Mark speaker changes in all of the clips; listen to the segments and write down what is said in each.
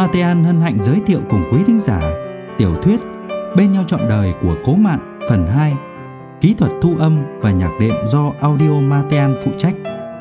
Speaker 1: Matean hân hạnh giới thiệu cùng quý thính giả tiểu thuyết Bên nhau trọn đời của Cố Mạn phần 2. Kỹ thuật thu âm và nhạc đệm do Audio Matean phụ trách.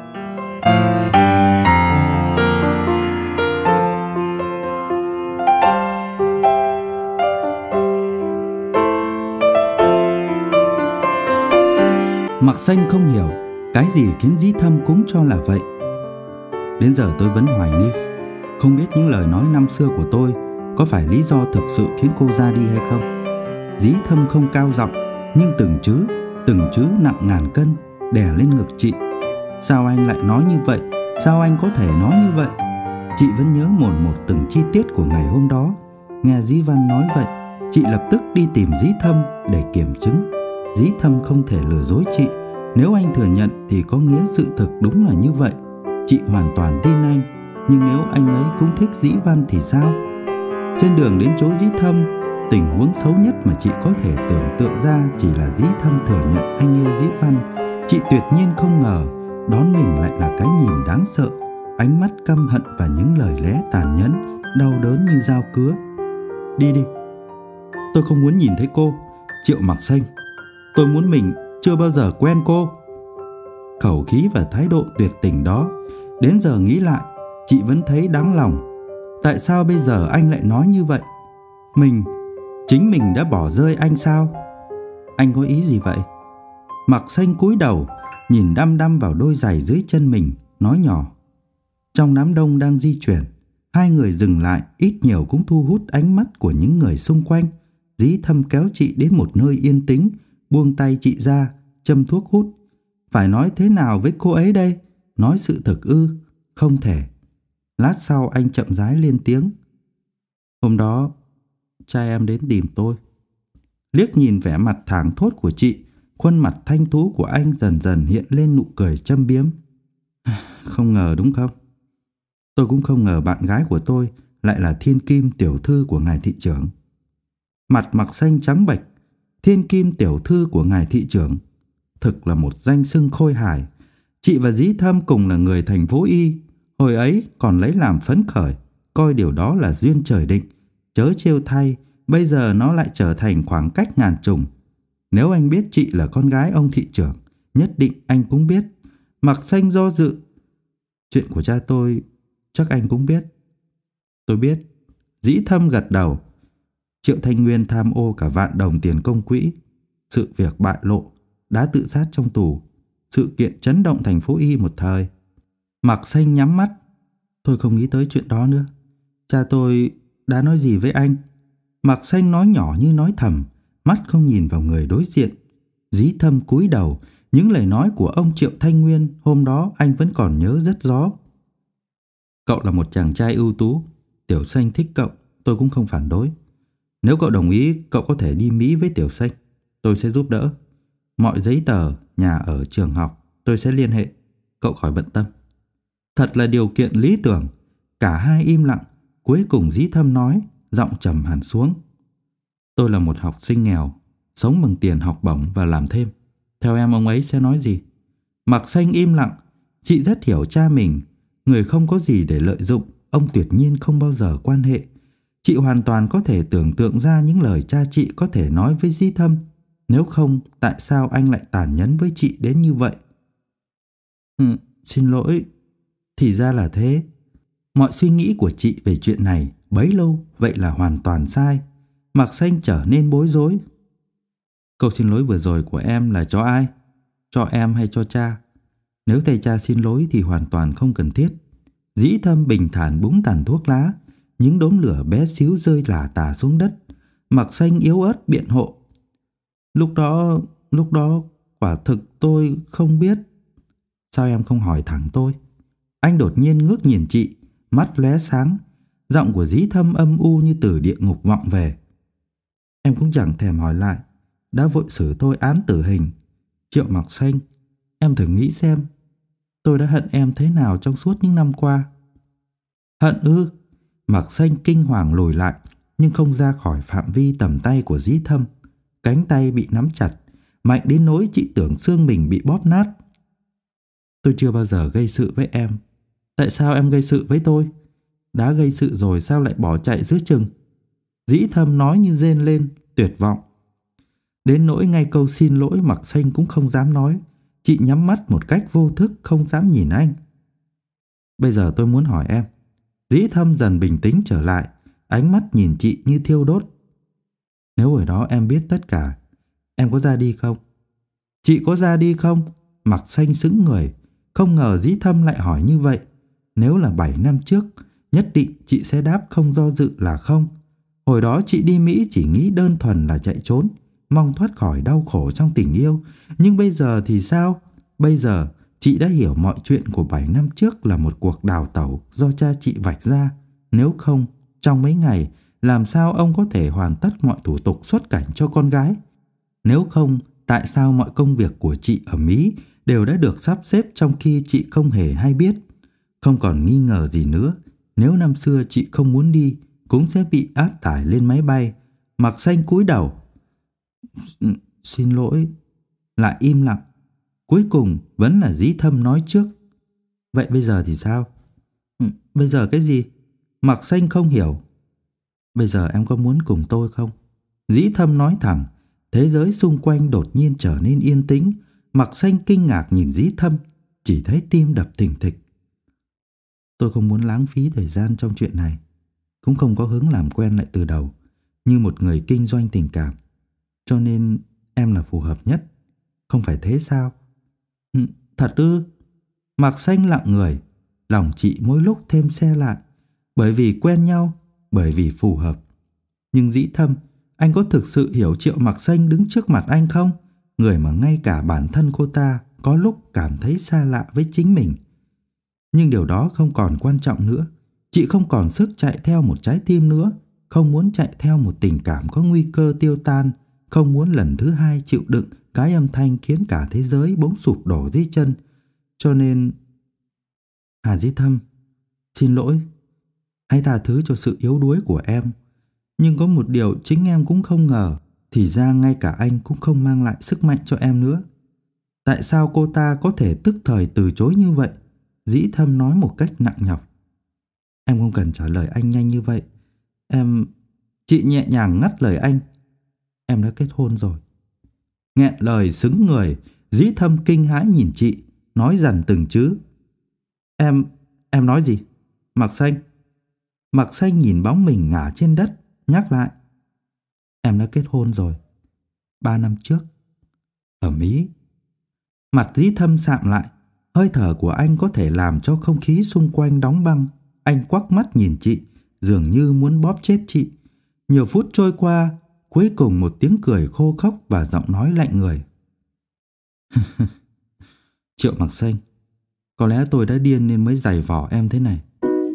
Speaker 1: Mạc Xanh không hiểu cái gì khiến Dĩ Thâm cũng cho là vậy. Đến giờ tôi vẫn hoài nghi, không biết những lời nói năm xưa của tôi có phải lý do thực sự khiến cô ra đi hay không. Dĩ Thâm không cao giọng, nhưng từng chữ nặng ngàn cân đè lên ngực chị. Sao anh lại nói như vậy? Sao anh có thể nói như vậy? Chị vẫn nhớ mồn một từng chi tiết của ngày hôm đó. Nghe Dĩ Văn nói vậy, chị lập tức đi tìm Dĩ Thâm để kiểm chứng. Dĩ Thâm không thể lừa dối chị. Nếu anh thừa nhận thì có nghĩa sự thực đúng là như vậy. Chị hoàn toàn tin anh. Nhưng nếu anh ấy cũng thích Dĩ Văn thì sao? Trên đường đến chỗ Dĩ Thâm, tình huống xấu nhất mà chị có thể tưởng tượng ra chỉ là Dĩ Thâm thừa nhận anh yêu Dĩ Văn. Chị tuyệt nhiên không ngờ đón mình lại là cái nhìn đáng sợ, ánh mắt căm hận và những lời lẽ tàn nhẫn, đau đớn như dao cứa. Đi đi, tôi không muốn nhìn thấy cô, Triệu Mạc Xanh. Tôi muốn mình chưa bao giờ quen cô. Khẩu khí và thái độ tuyệt tình đó, đến giờ nghĩ lại, chị vẫn thấy đáng lòng. Tại sao bây giờ anh lại nói như vậy? Chính mình đã bỏ rơi anh sao? Anh có ý gì vậy? Mạc Xanh cúi đầu, nhìn đăm đăm vào đôi giày dưới chân mình, nói nhỏ. Trong đám đông đang di chuyển, hai người dừng lại, ít nhiều cũng thu hút ánh mắt của những người xung quanh. Dĩ Thâm kéo chị đến một nơi yên tĩnh, buông tay chị ra, châm thuốc hút. Phải nói thế nào với cô ấy đây? Nói sự thực ư? Không thể. Lát sau anh chậm rãi lên tiếng. Hôm đó, cha em đến tìm tôi. Liếc nhìn vẻ mặt thảng thốt của chị, khuôn mặt thanh tú của anh dần dần hiện lên nụ cười châm biếm. Không ngờ đúng không? Tôi cũng không ngờ bạn gái của tôi lại là Thiên Kim tiểu thư của ngài thị trưởng. Mặt Mạc Xanh trắng bệch. Thiên Kim tiểu thư của ngài thị trưởng thực là một danh xưng khôi hài. Chị và Dĩ Thâm cùng là người thành phố Y. Hồi ấy còn lấy làm phấn khởi, coi điều đó là duyên trời định. Chớ trêu thay, bây giờ nó lại trở thành khoảng cách ngàn trùng. Nếu anh biết chị là con gái ông thị trưởng, nhất định anh cũng biết. Mạc Xanh do dự. Chuyện của cha tôi chắc anh cũng biết. Tôi biết. Dĩ Thâm gật đầu. Triệu Thanh Nguyên tham ô cả vạn đồng tiền công quỹ. Sự việc bại lộ, đã tự sát trong tù. Sự kiện chấn động thành phố Y một thời. Mạc Xanh nhắm mắt. Tôi không nghĩ tới chuyện đó nữa. Cha tôi đã nói gì với anh? Mạc Xanh nói nhỏ như nói thầm, mắt không nhìn vào người đối diện. Dĩ Thâm cúi đầu. Những lời nói của ông Triệu Thanh Nguyên hôm đó anh vẫn còn nhớ rất rõ. Cậu là một chàng trai ưu tú. Tiểu Xanh thích cậu, tôi cũng không phản đối. Nếu cậu đồng ý, cậu có thể đi Mỹ với Tiểu Xanh. Tôi sẽ giúp đỡ. Mọi giấy tờ, nhà ở, trường học tôi sẽ liên hệ. Cậu khỏi bận tâm. Thật là điều kiện lý tưởng. Cả hai im lặng. Cuối cùng Dĩ Thâm nói, giọng trầm hẳn xuống. Tôi là một học sinh nghèo, sống bằng tiền học bổng và làm thêm. Theo em ông ấy sẽ nói gì? Mạc Xanh im lặng. Chị rất hiểu cha mình. Người không có gì để lợi dụng, ông tuyệt nhiên không bao giờ quan hệ. Chị hoàn toàn có thể tưởng tượng ra những lời cha chị có thể nói với Dĩ Thâm. Nếu không, tại sao anh lại tàn nhẫn với chị đến như vậy? Xin lỗi. Thì ra là thế. Mọi suy nghĩ của chị về chuyện này bấy lâu vậy là hoàn toàn sai. Mạc Xanh trở nên bối rối. Câu xin lỗi vừa rồi của em là cho ai? Cho em hay cho cha? Nếu thầy cha xin lỗi thì hoàn toàn không cần thiết. Dĩ Thâm bình thản búng tàn thuốc lá. Những đốm lửa bé xíu rơi lả tả xuống đất. Mạc Xanh yếu ớt biện hộ. Lúc đó quả thực tôi không biết. Sao em không hỏi thẳng tôi? Anh đột nhiên ngước nhìn chị, mắt lóe sáng. Giọng của Dĩ Thâm âm u như từ địa ngục vọng về. Em cũng chẳng thèm hỏi lại. Đã vội xử tôi án tử hình. Triệu Mạc Xanh, em thử nghĩ xem, tôi đã hận em thế nào trong suốt những năm qua. Hận ư? Mạc Xanh kinh hoàng lùi lại, nhưng không ra khỏi phạm vi tầm tay của Dĩ Thâm. Cánh tay bị nắm chặt, mạnh đến nỗi chị tưởng xương mình bị bóp nát. Tôi chưa bao giờ gây sự với em. Tại sao em gây sự với tôi? đã gây sự rồi sao lại bỏ chạy giữa chừng? Dĩ Thâm nói như rên lên, tuyệt vọng. Đến nỗi ngay câu xin lỗi Mặc Xanh cũng không dám nói. Chị nhắm mắt một cách vô thức, không dám nhìn anh. Bây giờ tôi muốn hỏi em. Dĩ Thâm dần bình tĩnh trở lại, ánh mắt nhìn chị như thiêu đốt. Nếu hồi đó em biết tất cả, em có ra đi không? Chị có ra đi không? Mặc Xanh sững người, không ngờ Dĩ Thâm lại hỏi như vậy. Nếu là 7 năm trước, nhất định chị sẽ đáp không do dự là không. Hồi đó chị đi Mỹ chỉ nghĩ đơn thuần là chạy trốn, mong thoát khỏi đau khổ trong tình yêu. Nhưng bây giờ thì sao? Bây giờ chị đã hiểu mọi chuyện của 7 năm trước là một cuộc đào tẩu do cha chị vạch ra. Nếu không, trong mấy ngày, làm sao ông có thể hoàn tất mọi thủ tục xuất cảnh cho con gái? Nếu không, tại sao mọi công việc của chị ở Mỹ đều đã được sắp xếp trong khi chị không hề hay biết? Không còn nghi ngờ gì nữa, nếu năm xưa chị không muốn đi, cũng sẽ bị áp tải lên máy bay. Mặc Xanh cúi đầu. Xin lỗi. Lại im lặng. Cuối cùng vẫn là Dĩ Thâm nói trước. Vậy bây giờ thì sao? Bây giờ cái gì? Mặc Xanh không hiểu. Bây giờ em có muốn cùng tôi không? Dĩ Thâm nói thẳng. Thế giới xung quanh đột nhiên trở nên yên tĩnh. Mặc Xanh kinh ngạc nhìn Dĩ Thâm, chỉ thấy tim đập thình thịch. Tôi không muốn lãng phí thời gian trong chuyện này, cũng không có hứng làm quen lại từ đầu như một người kinh doanh tình cảm. Cho nên em là phù hợp nhất. Không phải thế sao? Thật ư? Mặc Xanh lặng người. Lòng chị mỗi lúc thêm se lại. Bởi vì quen nhau, bởi vì phù hợp. Nhưng Dĩ Thâm, anh có thực sự hiểu Triệu Mặc Xanh đứng trước mặt anh không? Người mà ngay cả bản thân cô ta có lúc cảm thấy xa lạ với chính mình. Nhưng điều đó không còn quan trọng nữa. Chị không còn sức chạy theo một trái tim nữa, không muốn chạy theo một tình cảm có nguy cơ tiêu tan, không muốn lần thứ hai chịu đựng cái âm thanh khiến cả thế giới bỗng sụp đổ dưới chân. Cho nên... Dĩ Thâm, xin lỗi. Hãy tha thứ cho sự yếu đuối của em. Nhưng có một điều chính em cũng không ngờ, thì ra ngay cả anh cũng không mang lại sức mạnh cho em nữa. Tại sao cô ta có thể tức thời từ chối như vậy? Dĩ Thâm nói một cách nặng nhọc. Em không cần trả lời anh nhanh như vậy. Chị nhẹ nhàng ngắt lời anh. Em đã kết hôn rồi. Nghẹn lời sững người, Dĩ Thâm kinh hãi nhìn chị, nói dằn từng chữ. Em nói gì? Mặc Xanh. Mặc Xanh nhìn bóng mình ngả trên đất, nhắc lại. Em đã kết hôn rồi. 3 năm trước. Ở Mỹ. Mặt Dĩ Thâm sạm lại. Hơi thở của anh có thể làm cho không khí xung quanh đóng băng. Anh quắc mắt nhìn chị, dường như muốn bóp chết chị. Nhiều phút trôi qua, cuối cùng một tiếng cười khô khốc và giọng nói lạnh người. Triệu Mặc Xanh, có lẽ tôi đã điên nên mới giày vò em thế này.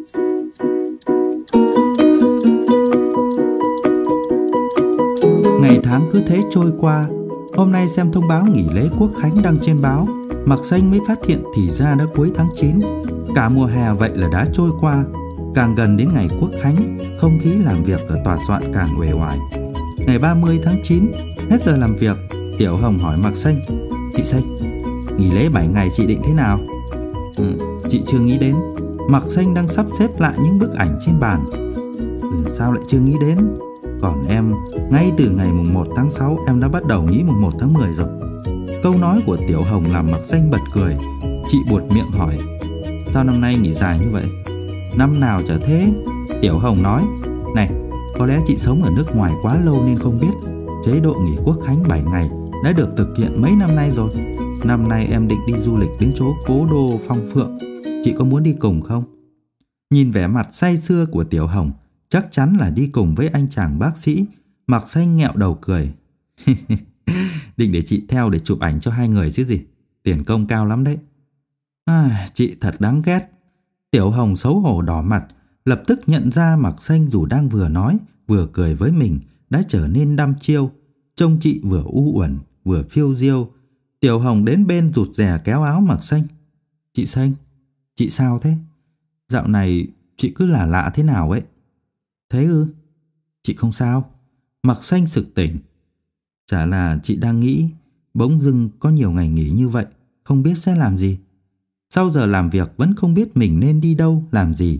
Speaker 1: Ngày tháng cứ thế trôi qua. Hôm nay xem thông báo nghỉ lễ Quốc khánh đăng trên báo, Mặc Xanh mới phát hiện thì ra đã cuối tháng 9. Cả mùa hè vậy là đã trôi qua. Càng gần đến ngày Quốc khánh, không khí làm việc ở tòa soạn càng uể oải. Ngày 30 tháng 9, hết giờ làm việc, Tiểu Hồng hỏi Mặc Xanh. Chị Xanh, nghỉ lễ 7 ngày chị định thế nào? Chị chưa nghĩ đến. Mặc Xanh đang sắp xếp lại những bức ảnh trên bàn. Sao lại chưa nghĩ đến? Còn em, ngay từ ngày mùng 1 tháng 6 em đã bắt đầu nghĩ mùng 1 tháng 10 rồi. Câu nói của Tiểu Hồng làm Mặc Xanh bật cười. Chị buột miệng hỏi. Sao năm nay nghỉ dài như vậy? Năm nào chả thế. Tiểu Hồng nói. Này, có lẽ chị sống ở nước ngoài quá lâu nên không biết. Chế độ nghỉ Quốc khánh 7 ngày đã được thực hiện mấy năm nay rồi. Năm nay em định đi du lịch đến chỗ cố đô Phong Phượng. Chị có muốn đi cùng không? Nhìn vẻ mặt say sưa của Tiểu Hồng, chắc chắn là đi cùng với anh chàng bác sĩ. Mặc Xanh nghẹo đầu cười. Định để chị theo để chụp ảnh cho hai người chứ gì. Tiền công cao lắm đấy. Chị thật đáng ghét. Tiểu Hồng xấu hổ đỏ mặt, lập tức nhận ra Mặc Xanh dù đang vừa nói vừa cười với mình đã trở nên đăm chiêu. Trông chị vừa u uẩn vừa phiêu diêu. Tiểu Hồng đến bên rụt rè kéo áo Mặc Xanh. Chị Xanh, chị sao thế? Dạo này chị cứ lạ lạ thế nào ấy. Thế ư? Chị không sao. Mặc Xanh sực tỉnh. Chả là chị đang nghĩ, bỗng dưng có nhiều ngày nghỉ như vậy, không biết sẽ làm gì. Sau giờ làm việc vẫn không biết mình nên đi đâu, làm gì.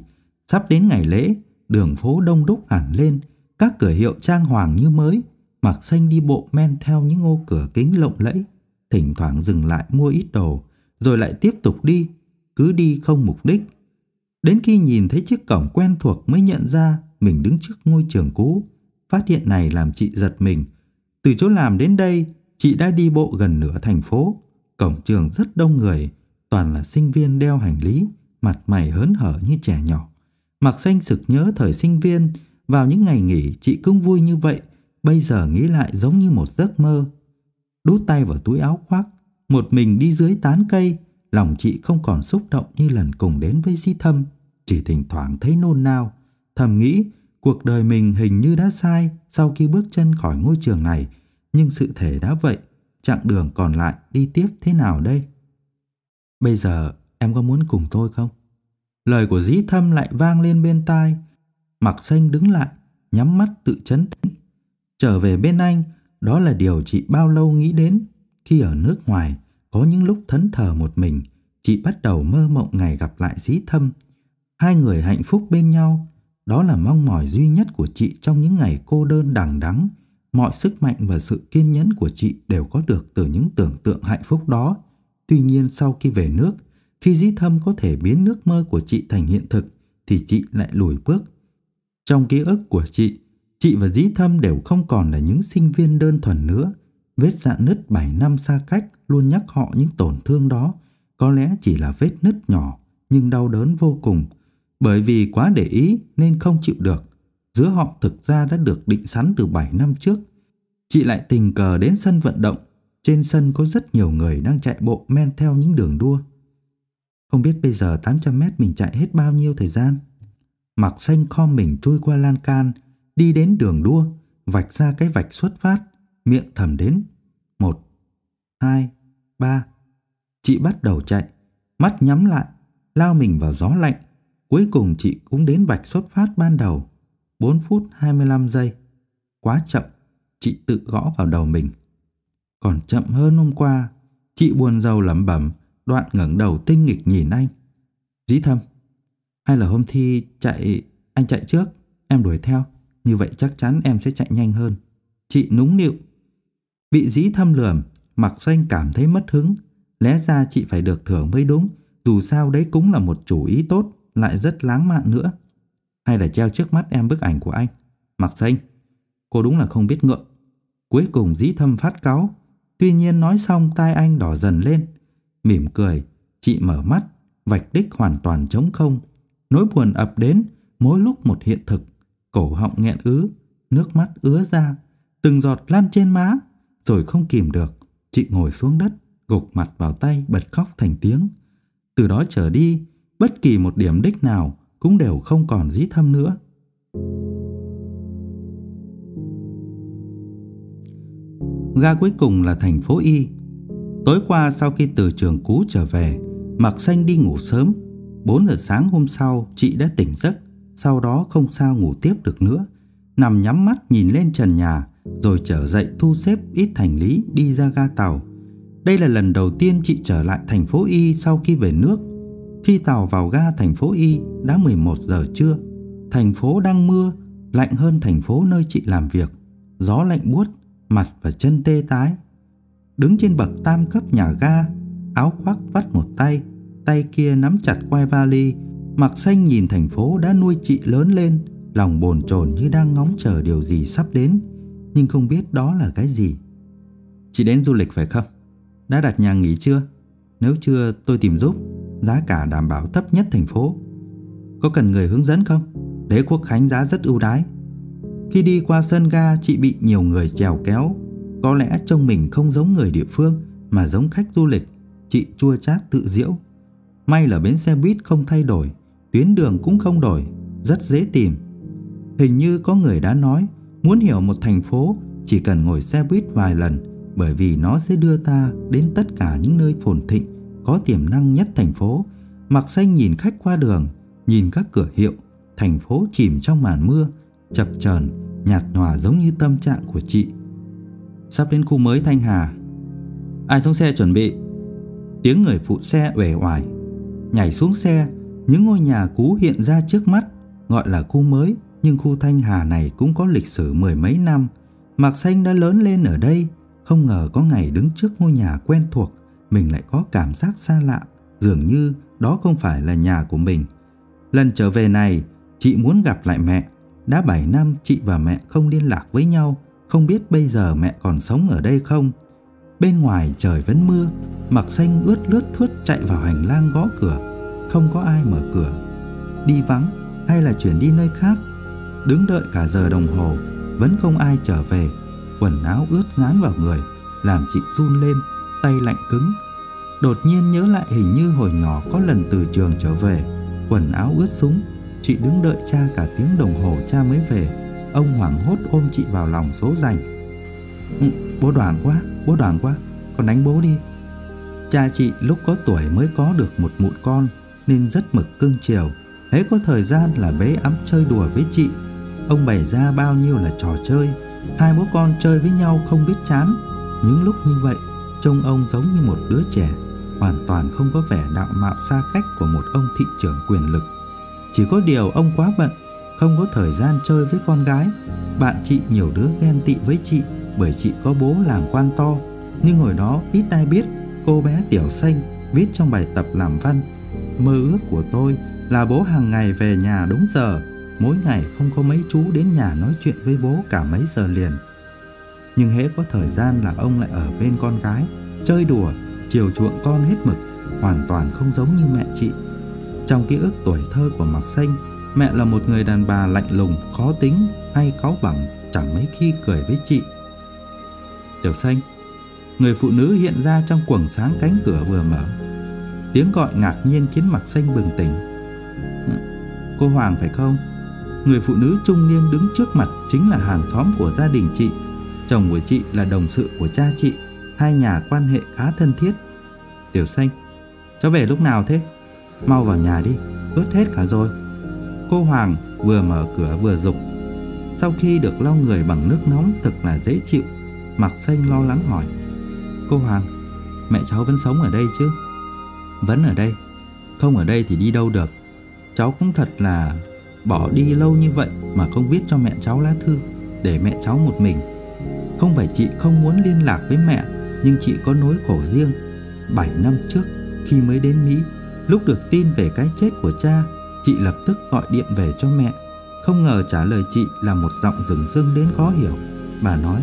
Speaker 1: Sắp đến ngày lễ, đường phố đông đúc hẳn lên, các cửa hiệu trang hoàng như mới. Mạc Xanh đi bộ men theo những ô cửa kính lộng lẫy, thỉnh thoảng dừng lại mua ít đồ, rồi lại tiếp tục đi, cứ đi không mục đích. Đến khi nhìn thấy chiếc cổng quen thuộc mới nhận ra mình đứng trước ngôi trường cũ. Phát hiện này làm chị giật mình. Từ chỗ làm đến đây, chị đã đi bộ gần nửa thành phố. Cổng trường rất đông người, toàn là sinh viên đeo hành lý, mặt mày hớn hở như trẻ nhỏ. Mạc Xanh sực nhớ thời sinh viên, vào những ngày nghỉ chị cũng vui như vậy, bây giờ nghĩ lại giống như một giấc mơ. Đút tay vào túi áo khoác, một mình đi dưới tán cây, lòng chị không còn xúc động như lần cùng đến với Dĩ Thâm, chỉ thỉnh thoảng thấy nôn nao, thầm nghĩ cuộc đời mình hình như đã sai sau khi bước chân khỏi ngôi trường này, nhưng sự thể đã vậy, chặng đường còn lại đi tiếp thế nào đây? Bây giờ em có muốn cùng tôi không? Lời của Dĩ Thâm lại vang lên bên tai. Mạc Xanh đứng lại, nhắm mắt tự trấn tĩnh. Trở về bên anh, đó là điều chị bao lâu nghĩ đến. Khi ở nước ngoài, có những lúc thẫn thờ một mình, chị bắt đầu mơ mộng ngày gặp lại Dĩ Thâm. Hai người hạnh phúc bên nhau, đó là mong mỏi duy nhất của chị trong những ngày cô đơn đằng đẵng. Mọi sức mạnh và sự kiên nhẫn của chị đều có được từ những tưởng tượng hạnh phúc đó. Tuy nhiên sau khi về nước, khi Dĩ Thâm có thể biến ước mơ của chị thành hiện thực, thì chị lại lùi bước. Trong ký ức của chị và Dĩ Thâm đều không còn là những sinh viên đơn thuần nữa. Vết rạn nứt 7 năm xa cách luôn nhắc họ những tổn thương đó. Có lẽ chỉ là vết nứt nhỏ, nhưng đau đớn vô cùng. Bởi vì quá để ý nên không chịu được. Giữa họ thực ra đã được định sẵn từ 7 năm trước. Chị lại tình cờ đến sân vận động. Trên sân có rất nhiều người đang chạy bộ men theo những đường đua. Không biết bây giờ 800 mét mình chạy hết bao nhiêu thời gian? Mạc Xanh khom mình trôi qua lan can, đi đến đường đua, vạch ra cái vạch xuất phát, miệng thầm đến 1, 2, 3. Chị bắt đầu chạy, mắt nhắm lại, lao mình vào gió lạnh. Cuối cùng chị cũng đến vạch xuất phát ban đầu, 4 phút 25 giây. Quá chậm, chị tự gõ vào đầu mình. Còn chậm hơn hôm qua. Chị buồn rầu lẩm bẩm, đoạn ngẩng đầu tinh nghịch nhìn anh. Dĩ Thâm, hay là hôm thi anh chạy trước, em đuổi theo, như vậy chắc chắn em sẽ chạy nhanh hơn. Chị nũng nịu. Bị Dĩ Thâm lườm, Mạc Xanh cảm thấy mất hứng. Lẽ ra chị phải được thưởng mới đúng, dù sao đấy cũng là một chủ ý tốt, lại rất lãng mạn nữa. Hay là treo trước mắt em bức ảnh của anh. Mạc Xanh, cô đúng là không biết ngượng. Cuối cùng Dĩ Thâm phát cáu. Tuy nhiên nói xong tai anh đỏ dần lên. Mỉm cười, chị mở mắt, vạch đích hoàn toàn trống không. Nỗi buồn ập đến, mỗi lúc một hiện thực. Cổ họng nghẹn ứ, nước mắt ứa ra, từng giọt lăn trên má. Rồi không kìm được, chị ngồi xuống đất, gục mặt vào tay bật khóc thành tiếng. Từ đó trở đi, bất kỳ một điểm đích nào cũng đều không còn Dĩ Thâm nữa. Ga cuối cùng là thành phố Y. Tối qua sau khi từ trường cũ trở về, Mạc Xanh đi ngủ sớm. 4 giờ sáng hôm sau chị đã tỉnh giấc. Sau đó không sao ngủ tiếp được nữa. Nằm nhắm mắt nhìn lên trần nhà, rồi trở dậy thu xếp ít hành lý đi ra ga tàu. Đây là lần đầu tiên chị trở lại thành phố Y sau khi về nước. Khi tàu vào ga thành phố Y đã 11 giờ trưa. Thành phố đang mưa, lạnh hơn thành phố nơi chị làm việc. Gió lạnh buốt, mặt và chân tê tái. Đứng trên bậc tam cấp nhà ga, áo khoác vắt một tay, tay kia nắm chặt quai vali, Mạc Xanh nhìn thành phố đã nuôi chị lớn lên, lòng bồn chồn như đang ngóng chờ điều gì sắp đến, nhưng không biết đó là cái gì. Chị đến du lịch phải không? Đã đặt nhà nghỉ chưa? Nếu chưa tôi tìm giúp, giá cả đảm bảo thấp nhất thành phố. Có cần người hướng dẫn không? Lễ Quốc Khánh giá rất ưu đãi. Khi đi qua sân ga, chị bị nhiều người chèo kéo. Có lẽ trông mình không giống người địa phương mà giống khách du lịch. Chị chua chát tự giễu. May là bến xe buýt không thay đổi, tuyến đường cũng không đổi, rất dễ tìm. Hình như có người đã nói, muốn hiểu một thành phố chỉ cần ngồi xe buýt vài lần, bởi vì nó sẽ đưa ta đến tất cả những nơi phồn thịnh, có tiềm năng nhất thành phố. Mạc Xanh nhìn khách qua đường, nhìn các cửa hiệu, thành phố chìm trong màn mưa, chập chờn, nhạt nhòa giống như tâm trạng của chị. Sắp đến khu mới Thanh Hà. Ai xuống xe chuẩn bị? Tiếng người phụ xe uể oải. Nhảy xuống xe, những ngôi nhà cũ hiện ra trước mắt. Gọi là khu mới, nhưng khu Thanh Hà này cũng có lịch sử mười mấy năm. Mạc Xanh đã lớn lên ở đây, không ngờ có ngày đứng trước ngôi nhà quen thuộc, mình lại có cảm giác xa lạ, dường như đó không phải là nhà của mình. Lần trở về này, chị muốn gặp lại mẹ. Đã 7 năm chị và mẹ không liên lạc với nhau, không biết bây giờ mẹ còn sống ở đây không. Bên ngoài trời vẫn mưa, Mạc Xanh ướt lướt thướt chạy vào hành lang gõ cửa. Không có ai mở cửa. Đi vắng hay là chuyển đi nơi khác? Đứng đợi cả giờ đồng hồ, vẫn không ai trở về. Quần áo ướt dán vào người, làm chị run lên, tay lạnh cứng. Đột nhiên nhớ lại hình như hồi nhỏ có lần từ trường trở về, quần áo ướt sũng. Chị đứng đợi cha cả tiếng đồng hồ cha mới về. Ông hoảng hốt ôm chị vào lòng dỗ dành. Bố đoảng quá, con đánh bố đi. Cha chị lúc có tuổi mới có được một mụn con, nên rất mực cưng chiều. Hễ có thời gian là bế ẵm chơi đùa với chị. Ông bày ra bao nhiêu là trò chơi, hai bố con chơi với nhau không biết chán. Những lúc như vậy, trông ông giống như một đứa trẻ, hoàn toàn không có vẻ đạo mạo xa cách của một ông thị trưởng quyền lực. Chỉ có điều ông quá bận, không có thời gian chơi với con gái. Bạn chị nhiều đứa ghen tị với chị bởi chị có bố làm quan to. Nhưng hồi đó ít ai biết cô bé Tiểu Xanh viết trong bài tập làm văn: mơ ước của tôi là bố hàng ngày về nhà đúng giờ, mỗi ngày không có mấy chú đến nhà nói chuyện với bố cả mấy giờ liền. Nhưng hễ có thời gian là ông lại ở bên con gái, chơi đùa, chiều chuộng con hết mực, hoàn toàn không giống như mẹ chị. Trong ký ức tuổi thơ của Mạc Xanh, mẹ là một người đàn bà lạnh lùng, khó tính, hay cáu bẳn, chẳng mấy khi cười với chị. Tiểu Xanh. Người phụ nữ hiện ra trong quầng sáng cánh cửa vừa mở. Tiếng gọi ngạc nhiên khiến Mạc Xanh bừng tỉnh. Cô Hoàng phải không? Người phụ nữ trung niên đứng trước mặt chính là hàng xóm của gia đình chị. Chồng của chị là đồng sự của cha chị, hai nhà quan hệ khá thân thiết. Tiểu Xanh, cháu về lúc nào thế? Mau vào nhà đi, ướt hết cả rồi. Cô Hoàng vừa mở cửa vừa giục. Sau khi được lau người bằng nước nóng thật là dễ chịu, Mạc Xanh lo lắng hỏi: Cô Hoàng, mẹ cháu vẫn sống ở đây chứ? Vẫn ở đây. Không ở đây thì đi đâu được. Cháu cũng thật là bỏ đi lâu như vậy mà không viết cho mẹ cháu lá thư, để mẹ cháu một mình. Không phải chị không muốn liên lạc với mẹ, nhưng chị có nỗi khổ riêng. 7 năm trước khi mới đến Mỹ, lúc được tin về cái chết của cha, chị lập tức gọi điện về cho mẹ. Không ngờ trả lời chị là một giọng rừng rưng đến khó hiểu. Bà nói: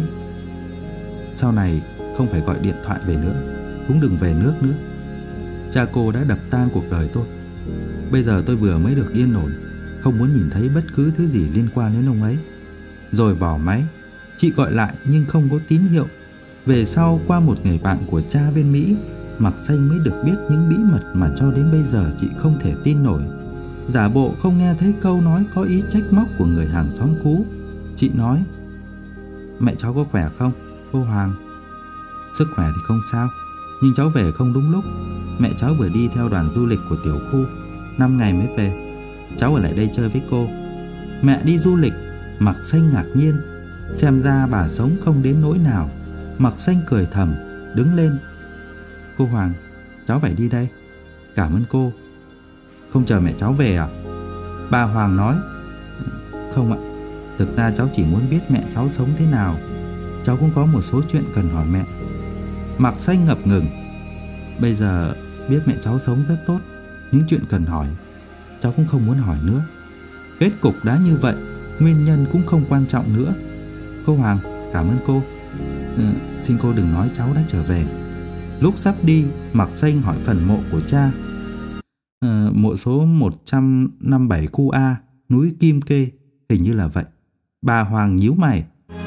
Speaker 1: sau này không phải gọi điện thoại về nữa, cũng đừng về nước nữa. Cha cô đã đập tan cuộc đời tôi. Bây giờ tôi vừa mới được yên ổn, không muốn nhìn thấy bất cứ thứ gì liên quan đến ông ấy. Rồi bỏ máy. Chị gọi lại nhưng không có tín hiệu. Về sau qua một người bạn của cha bên Mỹ, Mạc Xanh mới được biết những bí mật mà cho đến bây giờ chị không thể tin nổi. Giả bộ không nghe thấy câu nói có ý trách móc của người hàng xóm cũ. Chị nói: mẹ cháu có khỏe không, cô Hoàng? Sức khỏe thì không sao, nhưng cháu về không đúng lúc. Mẹ cháu vừa đi theo đoàn du lịch của tiểu khu, 5 ngày mới về. Cháu ở lại đây chơi với cô. Mẹ đi du lịch? Mạc Xanh ngạc nhiên. Xem ra bà sống không đến nỗi nào. Mạc Xanh cười thầm, đứng lên. Cô Hoàng, cháu phải đi đây. Cảm ơn cô. Không chờ mẹ cháu về à? Bà Hoàng nói: không ạ, thực ra cháu chỉ muốn biết mẹ cháu sống thế nào. Cháu cũng có một số chuyện cần hỏi mẹ. Mạc Xanh ngập ngừng. Bây giờ biết mẹ cháu sống rất tốt, những chuyện cần hỏi cháu cũng không muốn hỏi nữa. Kết cục đã như vậy, nguyên nhân cũng không quan trọng nữa. Cô Hoàng, cảm ơn cô. Xin cô đừng nói cháu đã trở về. Lúc sắp đi, Mạc Xanh hỏi phần mộ của cha. Mộ số 157 khu A, núi Kim Kê, hình như là vậy. Bà Hoàng nhíu mày.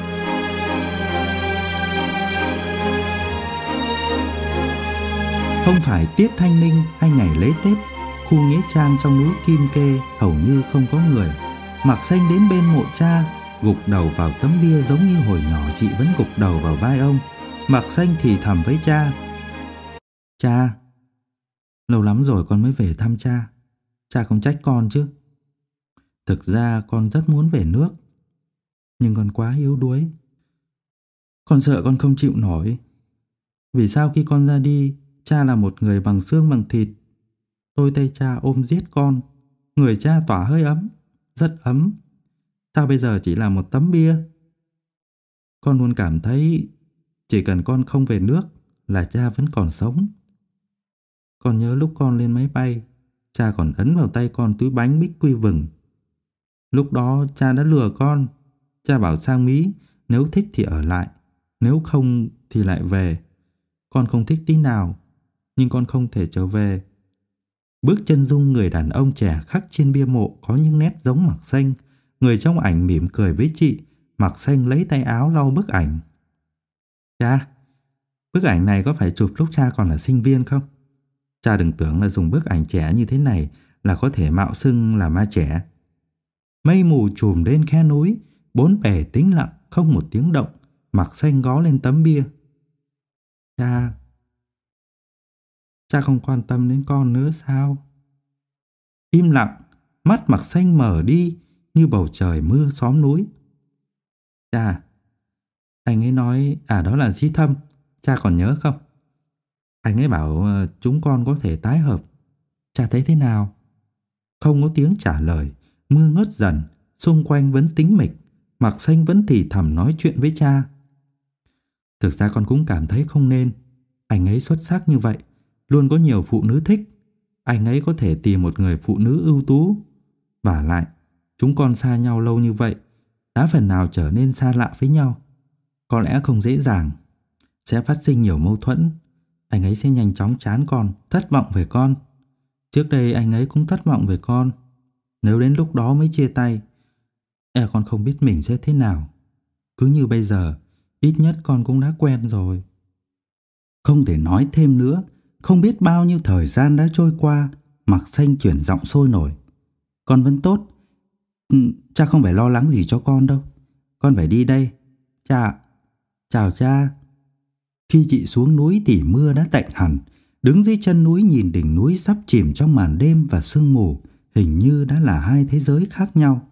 Speaker 1: Không phải tiết Thanh Minh hay ngày lễ Tết, khu nghĩa trang trong núi Kim Kê hầu như không có người. Mạc Xanh đến bên mộ cha, gục đầu vào tấm bia giống như hồi nhỏ chị vẫn gục đầu vào vai ông. Mạc Xanh thì thầm với cha: cha, lâu lắm rồi con mới về thăm cha. Cha không trách con chứ? Thực ra con rất muốn về nước, nhưng con quá yếu đuối. Con sợ con không chịu nổi. Vì sao khi con ra đi, cha là một người bằng xương bằng thịt. Đôi tay cha ôm giết con, người cha tỏa hơi ấm. rất ấm. Sao bây giờ chỉ là một tấm bia? Con luôn cảm thấy chỉ cần con không về nước là cha vẫn còn sống. Con nhớ lúc con lên máy bay, cha còn ấn vào tay con túi bánh bích quy vừng. Lúc đó cha đã lừa con. Cha bảo sang Mỹ, nếu thích thì ở lại, nếu không thì lại về. Con không thích tí nào, nhưng con không thể trở về. Bước chân dung người đàn ông trẻ khắc trên bia mộ có những nét giống Mạc Xanh. Người trong ảnh mỉm cười với chị. Mạc Xanh lấy tay áo lau bức ảnh. Cha, bức ảnh này có phải chụp lúc cha còn là sinh viên không? Cha đừng tưởng là dùng bức ảnh trẻ như thế này là có thể mạo xưng là ma trẻ. Mây mù trùm lên khe núi, bốn bề tĩnh lặng, không một tiếng động. Mạc Xanh gõ lên tấm bia. Cha không quan tâm đến con nữa sao? Im lặng, mắt Mạc Xanh mở đi như bầu trời mưa xóm núi. Cha, anh ấy nói đó là Dí Thâm, cha còn nhớ không? Anh ấy bảo chúng con có thể tái hợp. Cha thấy thế nào? Không có tiếng trả lời. Mưa ngớt dần, xung quanh vẫn tĩnh mịch. Mạc Xanh vẫn thì thầm nói chuyện với cha. Thực ra con cũng cảm thấy không nên. Anh ấy xuất sắc như vậy, luôn có nhiều phụ nữ thích. Anh ấy có thể tìm một người phụ nữ ưu tú. Vả lại, chúng con xa nhau lâu như vậy, đã phần nào trở nên xa lạ với nhau. Có lẽ không dễ dàng, sẽ phát sinh nhiều mâu thuẫn. Anh ấy sẽ nhanh chóng chán con, thất vọng về con. Trước đây anh ấy cũng thất vọng về con. Nếu đến lúc đó mới chia tay, con không biết mình sẽ thế nào. Cứ như bây giờ, ít nhất con cũng đã quen rồi. Không thể nói thêm nữa. Không biết bao nhiêu thời gian đã trôi qua. Mạc Xanh chuyển giọng sôi nổi. Con vẫn tốt. Cha không phải lo lắng gì cho con đâu. Con phải đi đây. Cha. Chào cha. Khi chị xuống núi thì mưa đã tạnh hẳn. Đứng dưới chân núi nhìn đỉnh núi sắp chìm trong màn đêm và sương mù, hình như đã là hai thế giới khác nhau.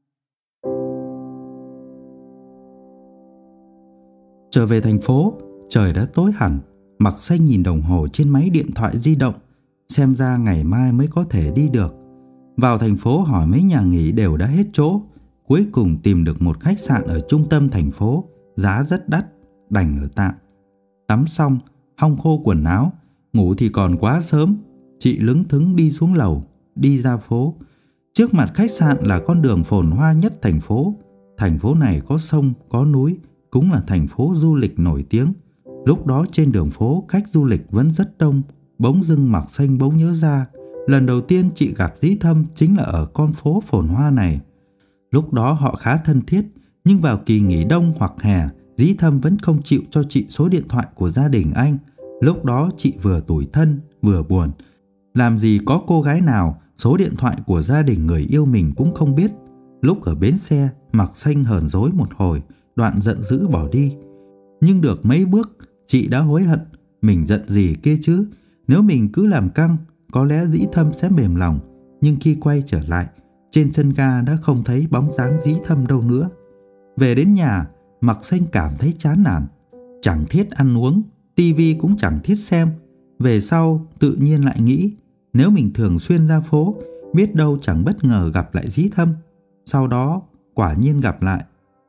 Speaker 1: Trở về thành phố, trời đã tối hẳn. Mạc Xanh nhìn đồng hồ trên máy điện thoại di động. Xem ra ngày mai mới có thể đi được. Vào thành phố hỏi mấy nhà nghỉ đều đã hết chỗ. Cuối cùng tìm được một khách sạn ở trung tâm thành phố. Giá rất đắt, đành ở tạm. Tắm xong, hong khô quần áo. Ngủ thì còn quá sớm. Chị lững thững đi xuống lầu, đi ra phố. Trước mặt khách sạn là con đường phồn hoa nhất thành phố. Thành phố này có sông, có núi, cũng là thành phố du lịch nổi tiếng. Lúc đó trên đường phố khách du lịch vẫn rất đông. Bỗng dưng Mạc Xanh bỗng nhớ ra, lần đầu tiên chị gặp Dí Thâm chính là ở con phố phồn hoa này. Lúc đó họ khá thân thiết, nhưng vào kỳ nghỉ đông hoặc hè, Dí Thâm vẫn không chịu cho chị số điện thoại của gia đình anh. Lúc đó chị vừa tủi thân, vừa buồn. Làm gì có cô gái nào số điện thoại của gia đình người yêu mình cũng không biết. Lúc ở bến xe, Mạc Xanh hờn dỗi một hồi, đoạn giận dữ bỏ đi. Nhưng được mấy bước, chị đã hối hận. Mình giận gì kia chứ? Nếu mình cứ làm căng, có lẽ Dí Thâm sẽ mềm lòng. Nhưng khi quay trở lại, trên sân ga đã không thấy bóng dáng Dí Thâm đâu nữa. Về đến nhà, Mạc Xanh cảm thấy chán nản. Chẳng thiết ăn uống, tivi cũng chẳng thiết xem. Về sau tự nhiên lại nghĩ, nếu mình thường xuyên ra phố, biết đâu chẳng bất ngờ gặp lại Dí Thâm. Sau đó quả nhiên gặp lại.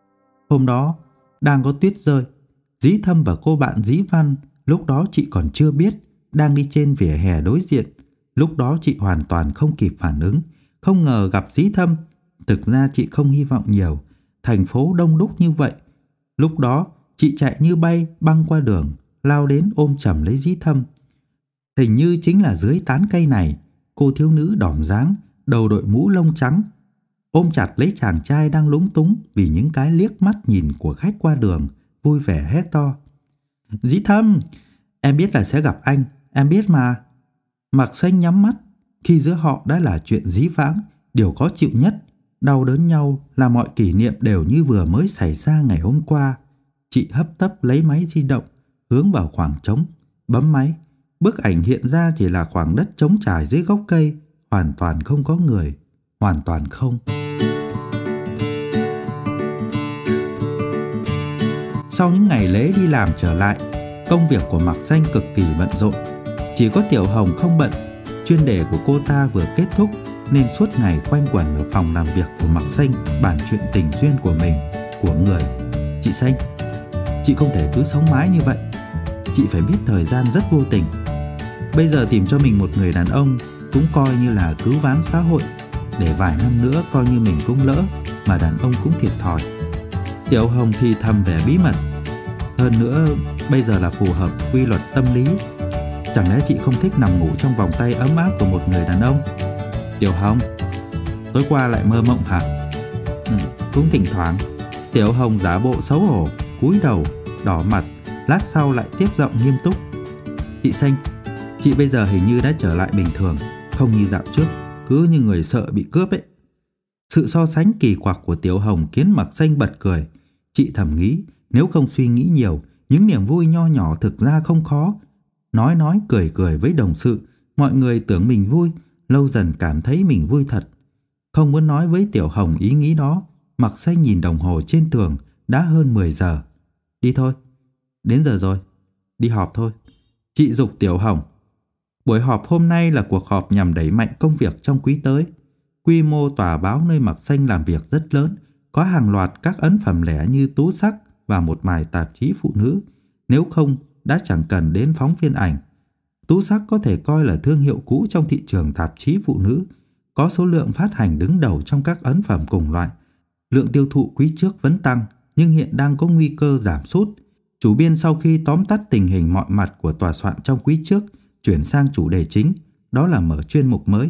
Speaker 1: Hôm đó đang có tuyết rơi. Dí Thâm và cô bạn Dí Văn, lúc đó chị còn chưa biết, đang đi trên vỉa hè đối diện. Lúc đó chị hoàn toàn không kịp phản ứng, không ngờ gặp Dí Thâm. Thực ra chị không hy vọng nhiều, thành phố đông đúc như vậy. Lúc đó chị chạy như bay băng qua đường, lao đến ôm chầm lấy Dí Thâm. Hình như chính là dưới tán cây này, cô thiếu nữ đỏm dáng, đầu đội mũ lông trắng, ôm chặt lấy chàng trai đang lúng túng vì những cái liếc mắt nhìn của khách qua đường, vui vẻ hét to. Dí Thâm, em biết là sẽ gặp anh, em biết mà. Mạc Xanh nhắm mắt. Khi giữa họ đã là chuyện dí vãng, điều khó chịu nhất, đau đớn nhau là mọi kỷ niệm đều như vừa mới xảy ra ngày hôm qua. Chị hấp tấp lấy máy di động, hướng vào khoảng trống, bấm máy. Bức ảnh hiện ra chỉ là khoảng đất trống trải dưới gốc cây, hoàn toàn không có người, hoàn toàn không. Sau những ngày lễ đi làm trở lại, công việc của Mạc Xanh cực kỳ bận rộn. Chỉ có Tiểu Hồng không bận. Chuyên đề của cô ta vừa kết thúc, nên suốt ngày quanh quẩn ở phòng làm việc của Mạc Xanh bàn chuyện tình duyên của mình, của người. Chị Xanh, chị không thể cứ sống mãi như vậy. Chị phải biết thời gian rất vô tình. Bây giờ tìm cho mình một người đàn ông cũng coi như là cứu vãn xã hội, để vài năm nữa coi như mình cũng lỡ mà đàn ông cũng thiệt thòi. Tiểu Hồng thì thầm vẻ bí mật. Hơn nữa, bây giờ là phù hợp quy luật tâm lý. Chẳng lẽ chị không thích nằm ngủ trong vòng tay ấm áp của một người đàn ông? Tiểu Hồng, tối qua lại mơ mộng hả? Cũng thỉnh thoảng. Tiểu Hồng giả bộ xấu hổ, cúi đầu, đỏ mặt, lát sau lại tiếp giọng nghiêm túc. Chị Xanh, chị bây giờ hình như đã trở lại bình thường, không như dạo trước, cứ như người sợ bị cướp ấy. Sự so sánh kỳ quặc của Tiểu Hồng khiến Mạc Xanh bật cười. Chị thầm nghĩ, nếu không suy nghĩ nhiều, những niềm vui nho nhỏ thực ra không khó. Nói cười cười với đồng sự, mọi người tưởng mình vui, lâu dần cảm thấy mình vui thật. Không muốn nói với Tiểu Hồng ý nghĩ đó, Mạc Xanh nhìn đồng hồ trên tường, đã hơn 10 giờ. Đi thôi, đến giờ rồi, đi họp thôi. Chị giục Tiểu Hồng. Buổi họp hôm nay là cuộc họp nhằm đẩy mạnh công việc trong quý tới. Quy mô tòa báo nơi Mạc Xanh làm việc rất lớn, có hàng loạt các ấn phẩm lẻ như Tú Sắc và một vài tạp chí phụ nữ. Nếu không, đã chẳng cần đến phóng viên ảnh. Tú Sắc có thể coi là thương hiệu cũ trong thị trường tạp chí phụ nữ, có số lượng phát hành đứng đầu trong các ấn phẩm cùng loại. Lượng tiêu thụ quý trước vẫn tăng, nhưng hiện đang có nguy cơ giảm sút. Chủ biên sau khi tóm tắt tình hình mọi mặt của tòa soạn trong quý trước, chuyển sang chủ đề chính, đó là mở chuyên mục mới.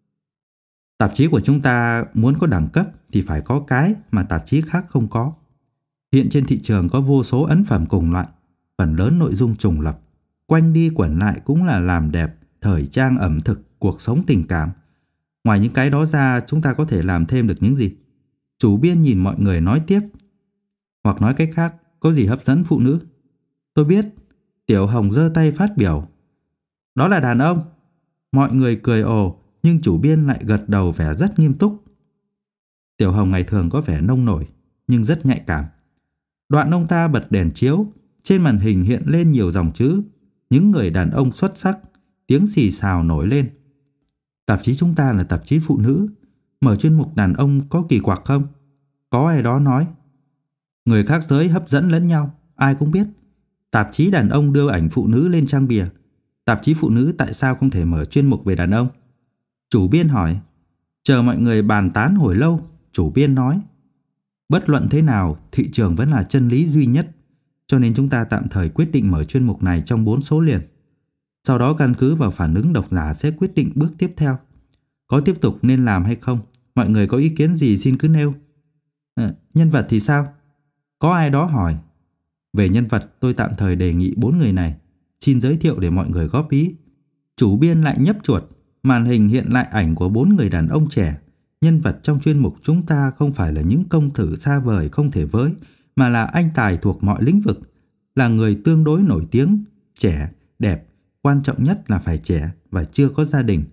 Speaker 1: Tạp chí của chúng ta muốn có đẳng cấp thì phải có cái mà tạp chí khác không có. Hiện trên thị trường có vô số ấn phẩm cùng loại, phần lớn nội dung trùng lặp, quanh đi quẩn lại cũng là làm đẹp, thời trang, ẩm thực, cuộc sống, tình cảm. Ngoài những cái đó ra, chúng ta có thể làm thêm được những gì? Chủ biên nhìn mọi người nói tiếp. Hoặc nói cách khác, có gì hấp dẫn phụ nữ? Tôi biết. Tiểu Hồng giơ tay phát biểu. Đó là đàn ông. Mọi người cười ồ, nhưng chủ biên lại gật đầu vẻ rất nghiêm túc. Tiểu Hồng ngày thường có vẻ nông nổi, nhưng rất nhạy cảm. Đoạn ông ta bật đèn chiếu, trên màn hình hiện lên nhiều dòng chữ. Những người đàn ông xuất sắc, tiếng xì xào nổi lên. Tạp chí chúng ta là tạp chí phụ nữ, mở chuyên mục đàn ông có kỳ quặc không? Có ai đó nói. Người khác giới hấp dẫn lẫn nhau, ai cũng biết. Tạp chí đàn ông đưa ảnh phụ nữ lên trang bìa. Tạp chí phụ nữ tại sao không thể mở chuyên mục về đàn ông? Chủ biên hỏi. Chờ mọi người bàn tán hồi lâu, chủ biên nói. Bất luận thế nào, thị trường vẫn là chân lý duy nhất, cho nên chúng ta tạm thời quyết định mở chuyên mục này trong 4 số liền. Sau đó căn cứ vào phản ứng độc giả sẽ quyết định bước tiếp theo. Có tiếp tục nên làm hay không? Mọi người có ý kiến gì xin cứ nêu. Nhân vật thì sao? Có ai đó hỏi. Về nhân vật tôi tạm thời đề nghị 4 người này. Xin giới thiệu để mọi người góp ý. Chủ biên lại nhấp chuột. Màn hình hiện lại ảnh của 4 người đàn ông trẻ. Nhân vật trong chuyên mục chúng ta không phải là những công tử xa vời không thể với, mà là anh tài thuộc mọi lĩnh vực, là người tương đối nổi tiếng, trẻ, đẹp, quan trọng nhất là phải trẻ và chưa có gia đình.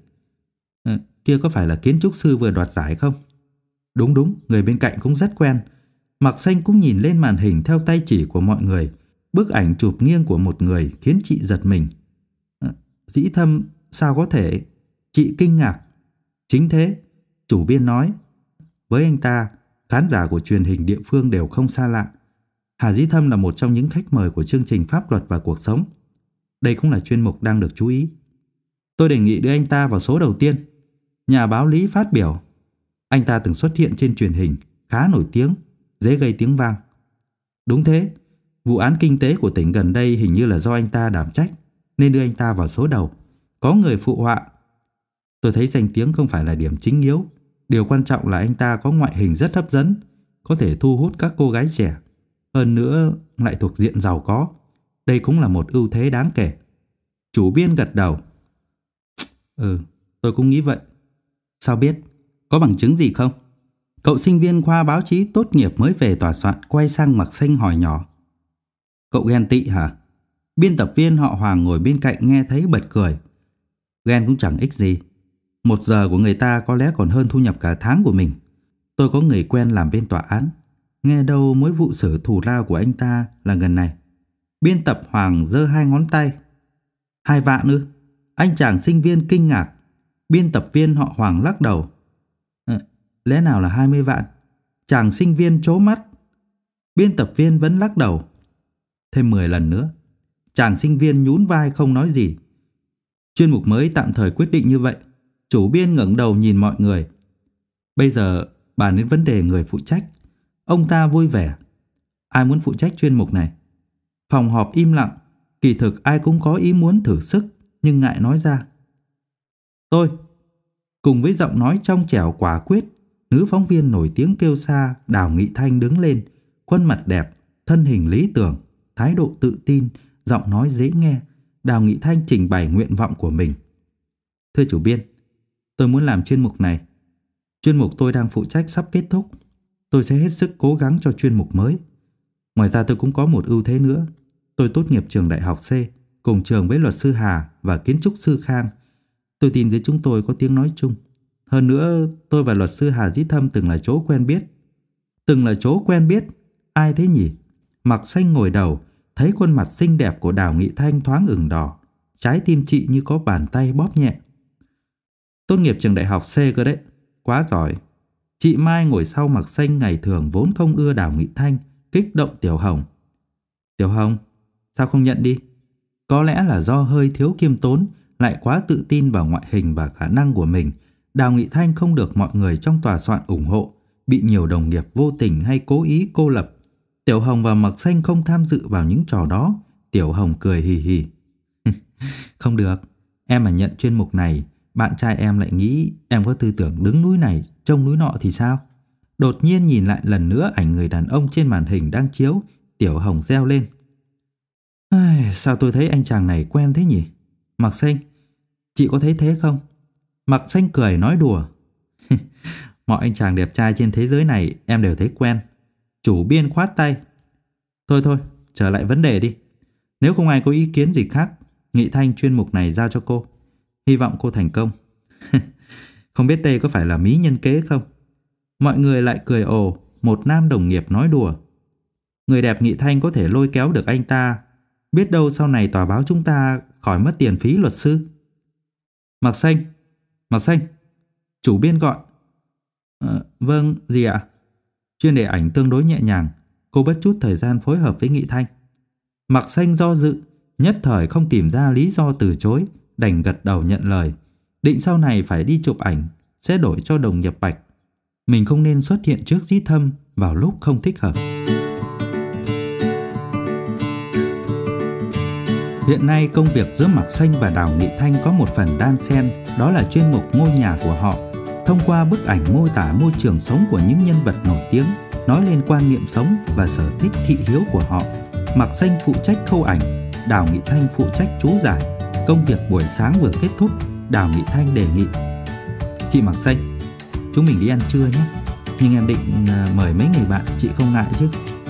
Speaker 1: Kia có phải là kiến trúc sư vừa đoạt giải không? Đúng, người bên cạnh cũng rất quen. Mạc Xanh cũng nhìn lên màn hình theo tay chỉ của mọi người. Bức ảnh chụp nghiêng của một người khiến chị giật mình. Dĩ Thâm, sao có thể? Chị kinh ngạc. Chính thế, chủ biên nói. Với anh ta, khán giả của truyền hình địa phương đều không xa lạ. Hà Dĩ Thâm là một trong những khách mời của chương trình Pháp luật và cuộc sống. Đây cũng là chuyên mục đang được chú ý. Tôi đề nghị đưa anh ta vào số đầu tiên. Nhà báo Lý phát biểu. Anh ta từng xuất hiện trên truyền hình, khá nổi tiếng, dễ gây tiếng vang. Đúng thế, vụ án kinh tế của tỉnh gần đây hình như là do anh ta đảm trách, nên đưa anh ta vào số đầu. Có người phụ họa. Tôi thấy danh tiếng không phải là điểm chính yếu. Điều quan trọng là anh ta có ngoại hình rất hấp dẫn, có thể thu hút các cô gái trẻ. Hơn nữa lại thuộc diện giàu có. Đây cũng là một ưu thế đáng kể. Chủ biên gật đầu. Tôi cũng nghĩ vậy. Sao biết? Có bằng chứng gì không? Cậu sinh viên khoa báo chí tốt nghiệp mới về tòa soạn quay sang Mạc Xanh hỏi nhỏ. Cậu ghen tị hả? Biên tập viên họ Hoàng ngồi bên cạnh nghe thấy bật cười. Ghen cũng chẳng ích gì. 1 giờ của người ta có lẽ còn hơn thu nhập cả tháng của mình. Tôi có người quen làm bên tòa án. Nghe đâu mỗi vụ xử thù lao của anh ta là gần này. Biên tập Hoàng giơ 2 ngón tay. 2 vạn ư? Anh chàng sinh viên kinh ngạc. Biên tập viên họ Hoàng lắc đầu. Lẽ nào là 20 vạn? Chàng sinh viên trố mắt. Biên tập viên vẫn lắc đầu. Thêm 10 lần nữa. Chàng sinh viên nhún vai không nói gì. Chuyên mục mới tạm thời quyết định như vậy. Chủ biên ngẩng đầu nhìn mọi người. Bây giờ bàn đến vấn đề người phụ trách. Ông ta vui vẻ. Ai muốn phụ trách chuyên mục này? Phòng họp im lặng. Kỳ thực ai cũng có ý muốn thử sức, nhưng ngại nói ra. Tôi. Cùng với giọng nói trong trẻo quả quyết, nữ phóng viên nổi tiếng kêu xa Đào Nghị Thanh đứng lên. Khuôn mặt đẹp, thân hình lý tưởng, thái độ tự tin, giọng nói dễ nghe. Đào Nghị Thanh trình bày nguyện vọng của mình. Thưa chủ biên, tôi muốn làm chuyên mục này. Chuyên mục tôi đang phụ trách sắp kết thúc. Tôi sẽ hết sức cố gắng cho chuyên mục mới. Ngoài ra tôi cũng có một ưu thế nữa. Tôi tốt nghiệp trường đại học C, cùng trường với luật sư Hà và kiến trúc sư Khang. Tôi tin giữa chúng tôi có tiếng nói chung. Hơn nữa, tôi và luật sư Hà Dĩ Thâm từng là chỗ quen biết. Từng là chỗ quen biết? Ai thế nhỉ? Mặc Xanh ngồi đầu, thấy khuôn mặt xinh đẹp của Đào Nghị Thanh thoáng ửng đỏ. Trái tim chị như có bàn tay bóp nhẹ. Tốt nghiệp trường đại học C cơ đấy. Quá giỏi. Chị Mai ngồi sau Mặc Xanh ngày thường vốn không ưa Đào Nghị Thanh, kích động Tiểu Hồng. Tiểu Hồng, sao không nhận đi? Có lẽ là do hơi thiếu khiêm tốn, lại quá tự tin vào ngoại hình và khả năng của mình. Đào Nghị Thanh không được mọi người trong tòa soạn ủng hộ, bị nhiều đồng nghiệp vô tình hay cố ý cô lập. Tiểu Hồng và Mặc Xanh không tham dự vào những trò đó. Tiểu Hồng cười hì hì. Không được, em mà nhận chuyên mục này, bạn trai em lại nghĩ em có tư tưởng đứng núi này trông núi nọ thì sao? Đột nhiên nhìn lại lần nữa ảnh người đàn ông trên màn hình đang chiếu, Tiểu Hồng reo lên. Sao tôi thấy anh chàng này quen thế nhỉ? Mặc Xanh, chị có thấy thế không? Mặc Xanh cười nói đùa. Mọi anh chàng đẹp trai trên thế giới này em đều thấy quen. Chủ biên khoát tay. Thôi, trở lại vấn đề đi. Nếu không ai có ý kiến gì khác, Nghị Thanh chuyên mục này giao cho cô. Hy vọng cô thành công. Không biết đây có phải là mí nhân kế không? Mọi người lại cười ồ. Một nam đồng nghiệp nói đùa. Người đẹp Nghị Thanh có thể lôi kéo được anh ta. Biết đâu sau này tòa báo chúng ta khỏi mất tiền phí luật sư. Mặc Xanh, chủ biên gọi. Vâng, gì ạ? Chuyên đề ảnh tương đối nhẹ nhàng. Cô bất chút thời gian phối hợp với Nghị Thanh. Mặc Xanh do dự, nhất thời không tìm ra lý do từ chối, đành gật đầu nhận lời. Định sau này phải đi chụp ảnh, sẽ đổi cho đồng nghiệp Bạch. Mình không nên xuất hiện trước Dĩ Thâm vào lúc không thích hợp. Hiện nay công việc giữa Mặc Xanh và Đào Nghị Thanh có một phần đan xen, đó là chuyên mục ngôi nhà của họ. Thông qua bức ảnh mô tả môi trường sống của những nhân vật nổi tiếng, nói lên quan niệm sống và sở thích thị hiếu của họ. Mặc Xanh phụ trách khâu ảnh, Đào Nghị Thanh phụ trách chú giải. Công việc buổi sáng vừa kết thúc, Đào Nghị Thanh đề nghị. Chị Mặc Xanh, chúng mình đi ăn trưa nhé. Nhưng em định mời mấy người bạn, chị không ngại chứ?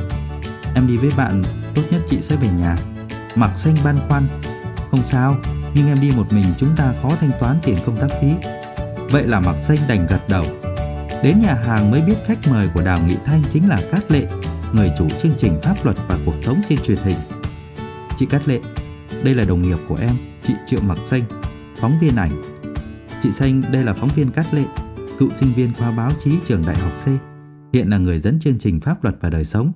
Speaker 1: Em đi với bạn, tốt nhất chị sẽ về nhà. Mặc Xanh băn khoăn. Không sao, nhưng em đi một mình chúng ta khó thanh toán tiền công tác phí. Vậy là Mặc Xanh đành gật đầu. Đến nhà hàng mới biết khách mời của Đào Nghị Thanh chính là Cát Lệ, người chủ chương trình pháp luật và cuộc sống trên truyền hình. Chị Cát Lệ, đây là đồng nghiệp của em, chị Triệu Mặc Xanh, phóng viên ảnh. Chị Xanh, đây là phóng viên Cát Lệ, cựu sinh viên khoa báo chí trường đại học C, hiện là người dẫn chương trình pháp luật và đời sống.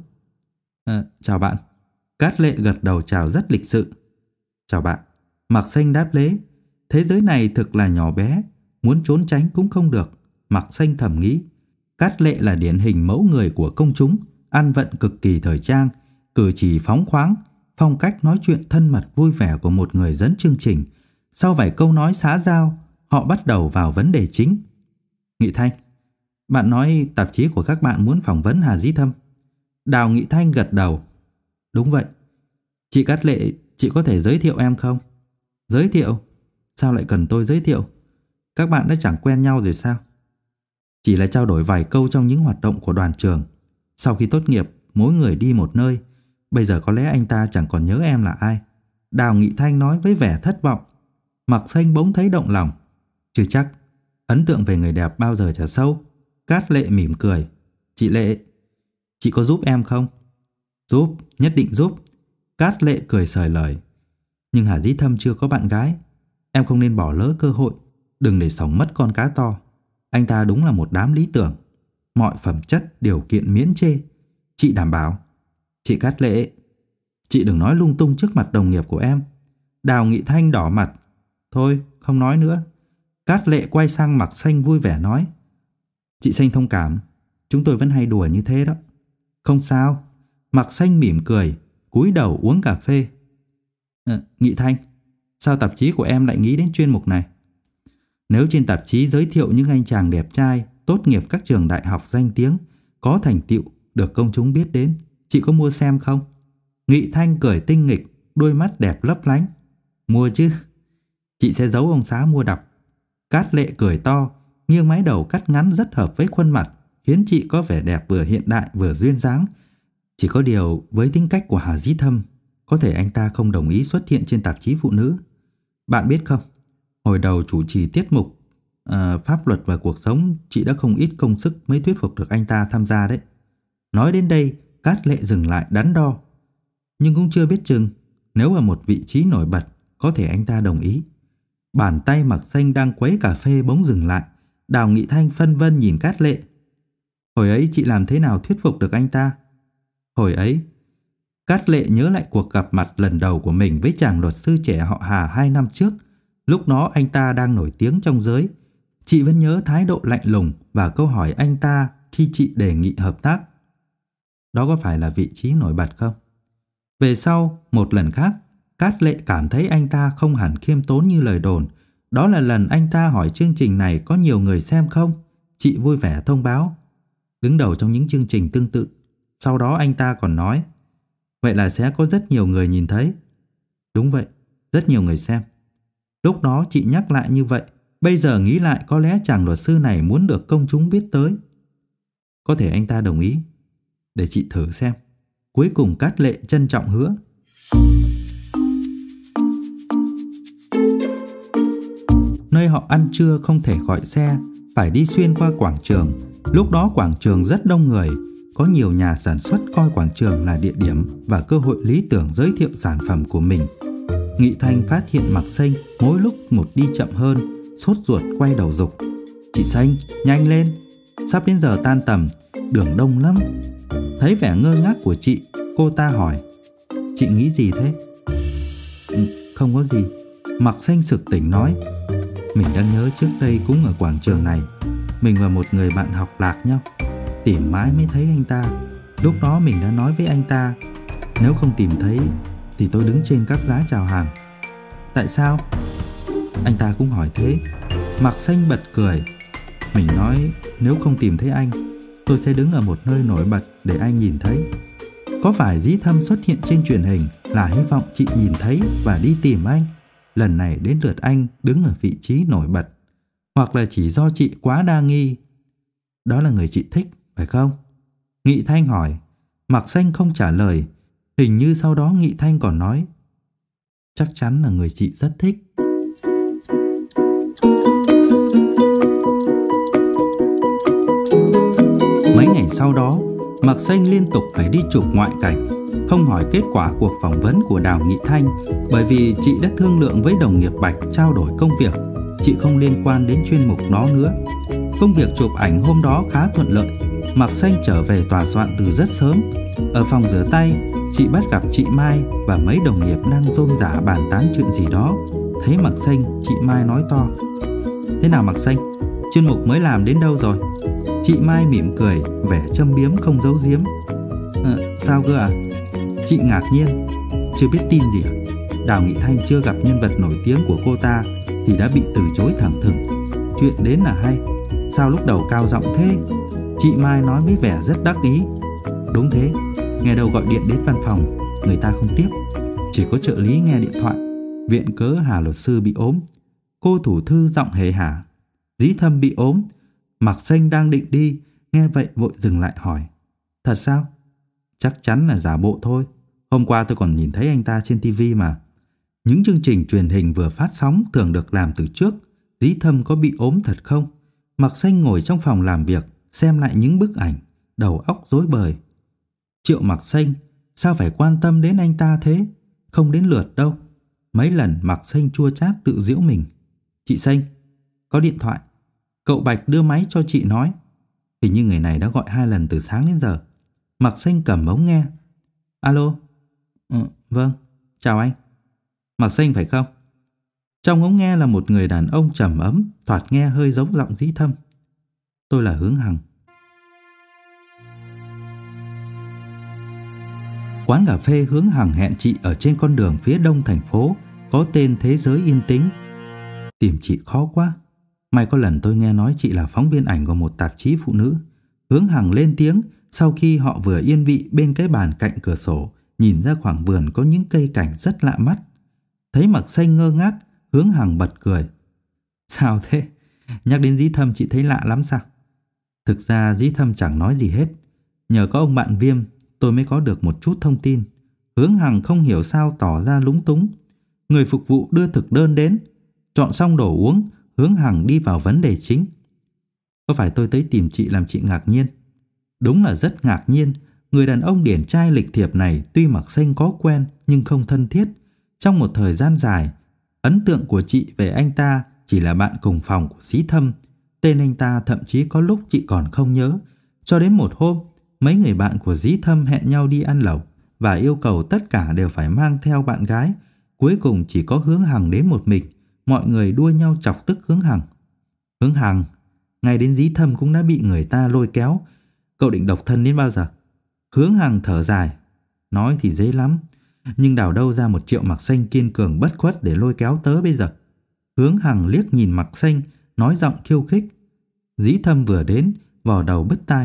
Speaker 1: Chào bạn. Cát Lệ gật đầu chào rất lịch sự. Chào bạn. Mặc Xanh đáp lễ. Thế giới này thực là nhỏ bé, muốn trốn tránh cũng không được. Mặc Xanh thầm nghĩ. Cát Lệ là điển hình mẫu người của công chúng, ăn vận cực kỳ thời trang, cử chỉ phóng khoáng, phong cách nói chuyện thân mật vui vẻ của một người dẫn chương trình. Sau vài câu nói xã giao, họ bắt đầu vào vấn đề chính. Nghị Thanh, bạn nói tạp chí của các bạn muốn phỏng vấn Hà Dĩ Thâm. Đào Nghị Thanh gật đầu. Đúng vậy. Chị Cát Lệ, chị có thể giới thiệu em không? Giới thiệu? Sao lại cần tôi giới thiệu? Các bạn đã chẳng quen nhau rồi sao? Chỉ là trao đổi vài câu trong những hoạt động của đoàn trường. Sau khi tốt nghiệp, mỗi người đi một nơi. Bây giờ có lẽ anh ta chẳng còn nhớ em là ai. Đào Nghị Thanh nói với vẻ thất vọng. Mặc Xanh bỗng thấy động lòng. Chưa chắc. Ấn tượng về người đẹp bao giờ chả sâu. Cát Lệ mỉm cười. Chị Lệ, chị có giúp em không? Giúp, nhất định giúp. Cát Lệ cười xởi lời. Nhưng Hà Dĩ Thâm chưa có bạn gái. Em không nên bỏ lỡ cơ hội. Đừng để sổng mất con cá to. Anh ta đúng là một đám lý tưởng. mọi phẩm chất điều kiện miễn chê. Chị đảm bảo. Chị Cát Lệ, chị đừng nói lung tung trước mặt đồng nghiệp của em. Đào Nghị Thanh đỏ mặt. Thôi, không nói nữa. Cát Lệ quay sang Mạc Xanh vui vẻ nói. Chị Xanh thông cảm, chúng tôi vẫn hay đùa như thế đó. Không sao. Mạc Xanh mỉm cười, cúi đầu uống cà phê. Nghị Thanh, sao tạp chí của em lại nghĩ đến chuyên mục này? Nếu trên tạp chí giới thiệu những anh chàng đẹp trai tốt nghiệp các trường đại học danh tiếng, có thành tựu, được công chúng biết đến, chị có mua xem không? Nghị Thanh cười tinh nghịch, đôi mắt đẹp lấp lánh. Mua chứ. Chị sẽ giấu ông xã mua đọc. Cát Lệ cười to, nghiêng mái đầu cắt ngắn rất hợp với khuôn mặt, khiến chị có vẻ đẹp vừa hiện đại vừa duyên dáng. Chỉ có điều với tính cách của Hà Dĩ Thâm, có thể anh ta không đồng ý xuất hiện trên tạp chí phụ nữ. Bạn biết không, hồi đầu chủ trì tiết mục pháp luật và cuộc sống, chị đã không ít công sức mới thuyết phục được anh ta tham gia đấy. Nói đến đây, Cát Lệ dừng lại đắn đo. Nhưng cũng chưa biết chừng, nếu ở một vị trí nổi bật, có thể anh ta đồng ý. Bàn tay Mạc Xanh đang quấy cà phê bỗng dừng lại. Đào Nghị Thanh phân vân nhìn Cát Lệ. Hồi ấy chị làm thế nào thuyết phục được anh ta? Hồi ấy, Cát Lệ nhớ lại cuộc gặp mặt lần đầu của mình với chàng luật sư trẻ họ Hà 2 năm trước. Lúc đó anh ta đang nổi tiếng trong giới. Chị vẫn nhớ thái độ lạnh lùng và câu hỏi anh ta khi chị đề nghị hợp tác. Đó có phải là vị trí nổi bật không? Về sau, một lần khác, Cát Lệ cảm thấy anh ta không hẳn khiêm tốn như lời đồn. Đó là lần anh ta hỏi chương trình này có nhiều người xem không? Chị vui vẻ thông báo. Đứng đầu trong những chương trình tương tự. Sau đó anh ta còn nói, vậy là sẽ có rất nhiều người nhìn thấy. Đúng vậy, rất nhiều người xem. Lúc đó chị nhắc lại như vậy. Bây giờ nghĩ lại có lẽ chàng luật sư này muốn được công chúng biết tới. Có thể anh ta đồng ý. Để chị thử xem. Cuối cùng Cát Lệ trân trọng hứa. Nơi họ ăn trưa không thể gọi xe, phải đi xuyên qua quảng trường. Lúc đó quảng trường rất đông người. Có nhiều nhà sản xuất coi quảng trường là địa điểm và cơ hội lý tưởng giới thiệu sản phẩm của mình. Nghị Thanh phát hiện Mạc Xanh mỗi lúc một đi chậm hơn, sốt ruột quay đầu giục. Chị Xanh, nhanh lên, sắp đến giờ tan tầm, đường đông lắm. Thấy vẻ ngơ ngác của chị, cô ta hỏi, chị nghĩ gì thế? Không có gì. Mạc Xanh sực tỉnh nói, mình đang nhớ trước đây cũng ở quảng trường này, mình và một người bạn học lạc nhau. Tìm mãi mới thấy anh ta. Lúc đó mình đã nói với anh ta, nếu không tìm thấy thì tôi đứng trên các giá chào hàng. Tại sao? Anh ta cũng hỏi thế. Mạc Xanh bật cười. Mình nói nếu không tìm thấy anh, tôi sẽ đứng ở một nơi nổi bật để anh nhìn thấy. Có phải Dĩ Thâm xuất hiện trên truyền hình là hy vọng chị nhìn thấy và đi tìm anh? Lần này đến lượt anh đứng ở vị trí nổi bật. Hoặc là chỉ do chị quá đa nghi? Đó là người chị thích, phải không? Nghị Thanh hỏi. Mạc Xanh không trả lời. Hình như sau đó Nghị Thanh còn nói, chắc chắn là người chị rất thích. Mấy ngày sau đó, Mạc Xanh liên tục phải đi chụp ngoại cảnh, không hỏi kết quả cuộc phỏng vấn của Đào Nghị Thanh, bởi vì chị đã thương lượng với đồng nghiệp Bạch trao đổi công việc. Chị không liên quan đến chuyên mục đó nữa. Công việc chụp ảnh hôm đó khá thuận lợi. Mạc Xanh trở về tòa soạn từ rất sớm. Ở phòng rửa tay, chị bắt gặp chị Mai và mấy đồng nghiệp đang rôm rả bàn tán chuyện gì đó. Thấy Mạc Xanh, chị Mai nói to, thế nào Mạc Xanh, chuyên mục mới làm đến đâu rồi? Chị Mai mỉm cười, vẻ châm biếm không giấu giếm. Sao cơ à? Chị ngạc nhiên, chưa biết tin gì à? Đào Nghị Thanh chưa gặp nhân vật nổi tiếng của cô ta thì đã bị từ chối thẳng thừng. Chuyện đến là hay, sao lúc đầu cao giọng thế? Chị Mai nói với vẻ rất đắc ý. Đúng thế, nghe đâu gọi điện đến văn phòng, người ta không tiếp. Chỉ có trợ lý nghe điện thoại, viện cớ Hà luật sư bị ốm. Cô thủ thư giọng hề hả. Dĩ Thâm bị ốm. Mạc Xanh đang định đi, nghe vậy vội dừng lại hỏi, thật sao? Chắc chắn là giả bộ thôi. Hôm qua tôi còn nhìn thấy anh ta trên TV mà. Những chương trình truyền hình vừa phát sóng thường được làm từ trước. Dĩ Thâm có bị ốm thật không? Mạc Xanh ngồi trong phòng làm việc, xem lại những bức ảnh, đầu óc rối bời. Triệu Mạc Xanh, sao phải quan tâm đến anh ta thế? Không đến lượt đâu. Mấy lần Mạc Xanh chua chát tự giễu mình. Chị Xanh, có điện thoại. Cậu Bạch đưa máy cho chị nói, Hình như người này đã gọi 2 lần từ sáng đến giờ. Mặc Xanh cầm ống nghe. Alo? Vâng, chào anh. Mặc Xanh phải không? Trong ống nghe là một người đàn ông trầm ấm, thoạt nghe hơi giống giọng Dĩ Thâm. Tôi là Hướng Hằng. Quán cà phê Hướng Hằng hẹn chị ở trên con đường phía đông thành phố có tên Thế Giới Yên Tĩnh. Tìm chị khó quá. May có lần tôi nghe nói chị là phóng viên ảnh của một tạp chí phụ nữ. Hướng Hằng lên tiếng sau khi họ vừa yên vị bên cái bàn cạnh cửa sổ, nhìn ra khoảng vườn có những cây cảnh rất lạ mắt. Thấy Mặc Xanh ngơ ngác, Hướng Hằng bật cười. Sao thế? Nhắc đến Dĩ Thâm chị thấy lạ lắm sao? Thực ra Dĩ Thâm chẳng nói gì hết. Nhờ có ông bạn Viêm tôi mới có được một chút thông tin. Hướng Hằng không hiểu sao tỏ ra lúng túng. Người phục vụ đưa thực đơn đến. Chọn xong đồ uống, Hướng Hằng đi vào vấn đề chính. Có phải tôi tới tìm chị làm chị ngạc nhiên? Đúng là rất ngạc nhiên. Người đàn ông điển trai lịch thiệp này tuy Mặc Xanh có quen nhưng không thân thiết. Trong một thời gian dài, ấn tượng của chị về anh ta chỉ là bạn cùng phòng của Dĩ Thâm. Tên anh ta thậm chí có lúc chị còn không nhớ. Cho đến một hôm, mấy người bạn của Dĩ Thâm hẹn nhau đi ăn lẩu và yêu cầu tất cả đều phải mang theo bạn gái. Cuối cùng chỉ có Hướng Hằng đến một mình. Mọi người đua nhau chọc tức Hướng Hằng. Hướng Hằng, ngay đến Dĩ Thâm cũng đã bị người ta lôi kéo. Cậu định độc thân đến bao giờ? Hướng Hằng thở dài. Nói thì dễ lắm, nhưng đào đâu ra 1 triệu Mặc Xanh kiên cường bất khuất để lôi kéo tớ bây giờ. Hướng Hằng liếc nhìn Mặc Xanh, nói giọng khiêu khích. Dĩ Thâm vừa đến, vò đầu bứt tai.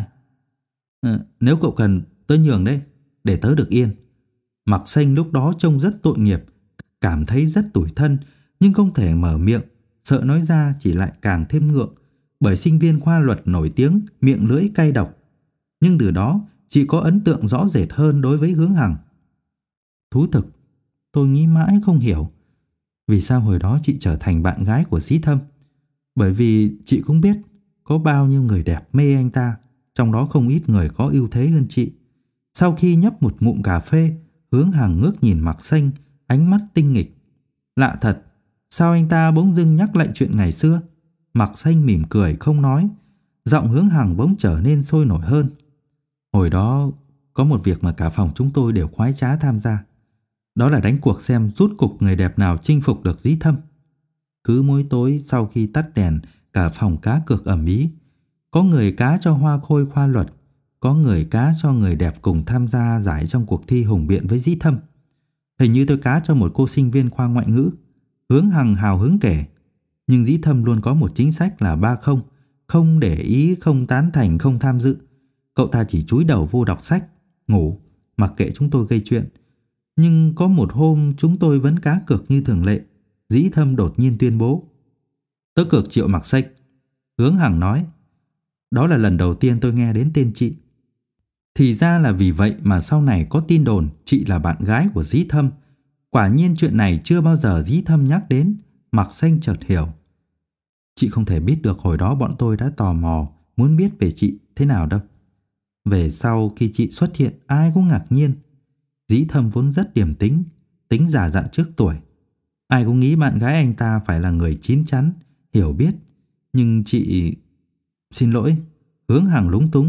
Speaker 1: Nếu cậu cần, tớ nhường đấy, để tớ được yên. Mặc Xanh lúc đó trông rất tội nghiệp, cảm thấy rất tủi thân, nhưng không thể mở miệng, sợ nói ra chỉ lại càng thêm ngượng, bởi sinh viên khoa luật nổi tiếng miệng lưỡi cay độc. Nhưng từ đó chị có ấn tượng rõ rệt hơn đối với Hướng Hằng. Thú thực, tôi nghĩ mãi không hiểu vì sao hồi đó chị trở thành bạn gái của Dĩ Thâm. Bởi vì chị cũng biết có bao nhiêu người đẹp mê anh ta, trong đó không ít người có ưu thế hơn chị. Sau khi nhấp một ngụm cà phê, Hướng Hằng ngước nhìn Mặc Xanh, ánh mắt tinh nghịch. Lạ thật, sao anh ta bỗng dưng nhắc lại chuyện ngày xưa? Mặc Xanh mỉm cười không nói. Giọng Hướng Hằng bỗng trở nên sôi nổi hơn. Hồi đó có một việc mà cả phòng chúng tôi đều khoái trá tham gia. Đó là đánh cuộc xem rút cục người đẹp nào chinh phục được Dĩ Thâm. Cứ mỗi tối sau khi tắt đèn, cả phòng cá cược ầm ĩ. Có người cá cho hoa khôi khoa luật, có người cá cho người đẹp cùng tham gia giải trong cuộc thi hùng biện với Dĩ Thâm. Hình như tôi cá cho một cô sinh viên khoa ngoại ngữ. Hướng Hằng hào hứng kể. Nhưng Dĩ Thâm luôn có một chính sách là 3 không. Không để ý, không tán thành, không tham dự. Cậu ta chỉ chúi đầu vô đọc sách, ngủ, mặc kệ chúng tôi gây chuyện. Nhưng có một hôm chúng tôi vẫn cá cược như thường lệ. Dĩ Thâm đột nhiên tuyên bố. Tớ cược triệu Mặc Xanh. Hướng Hằng nói. Đó là lần đầu tiên tôi nghe đến tên chị. Thì ra là vì vậy mà sau này có tin đồn chị là bạn gái của Dĩ Thâm. Quả nhiên chuyện này chưa bao giờ Dĩ Thâm nhắc đến. Mặc Xanh chợt hiểu. Chị không thể biết được hồi đó bọn tôi đã tò mò, muốn biết về chị thế nào đâu. Về sau khi chị xuất hiện ai cũng ngạc nhiên. Dĩ Thâm vốn rất điềm tĩnh, tính già dặn trước tuổi. Ai cũng nghĩ bạn gái anh ta phải là người chín chắn, hiểu biết. Nhưng chị... Xin lỗi, Hướng Hằng lúng túng.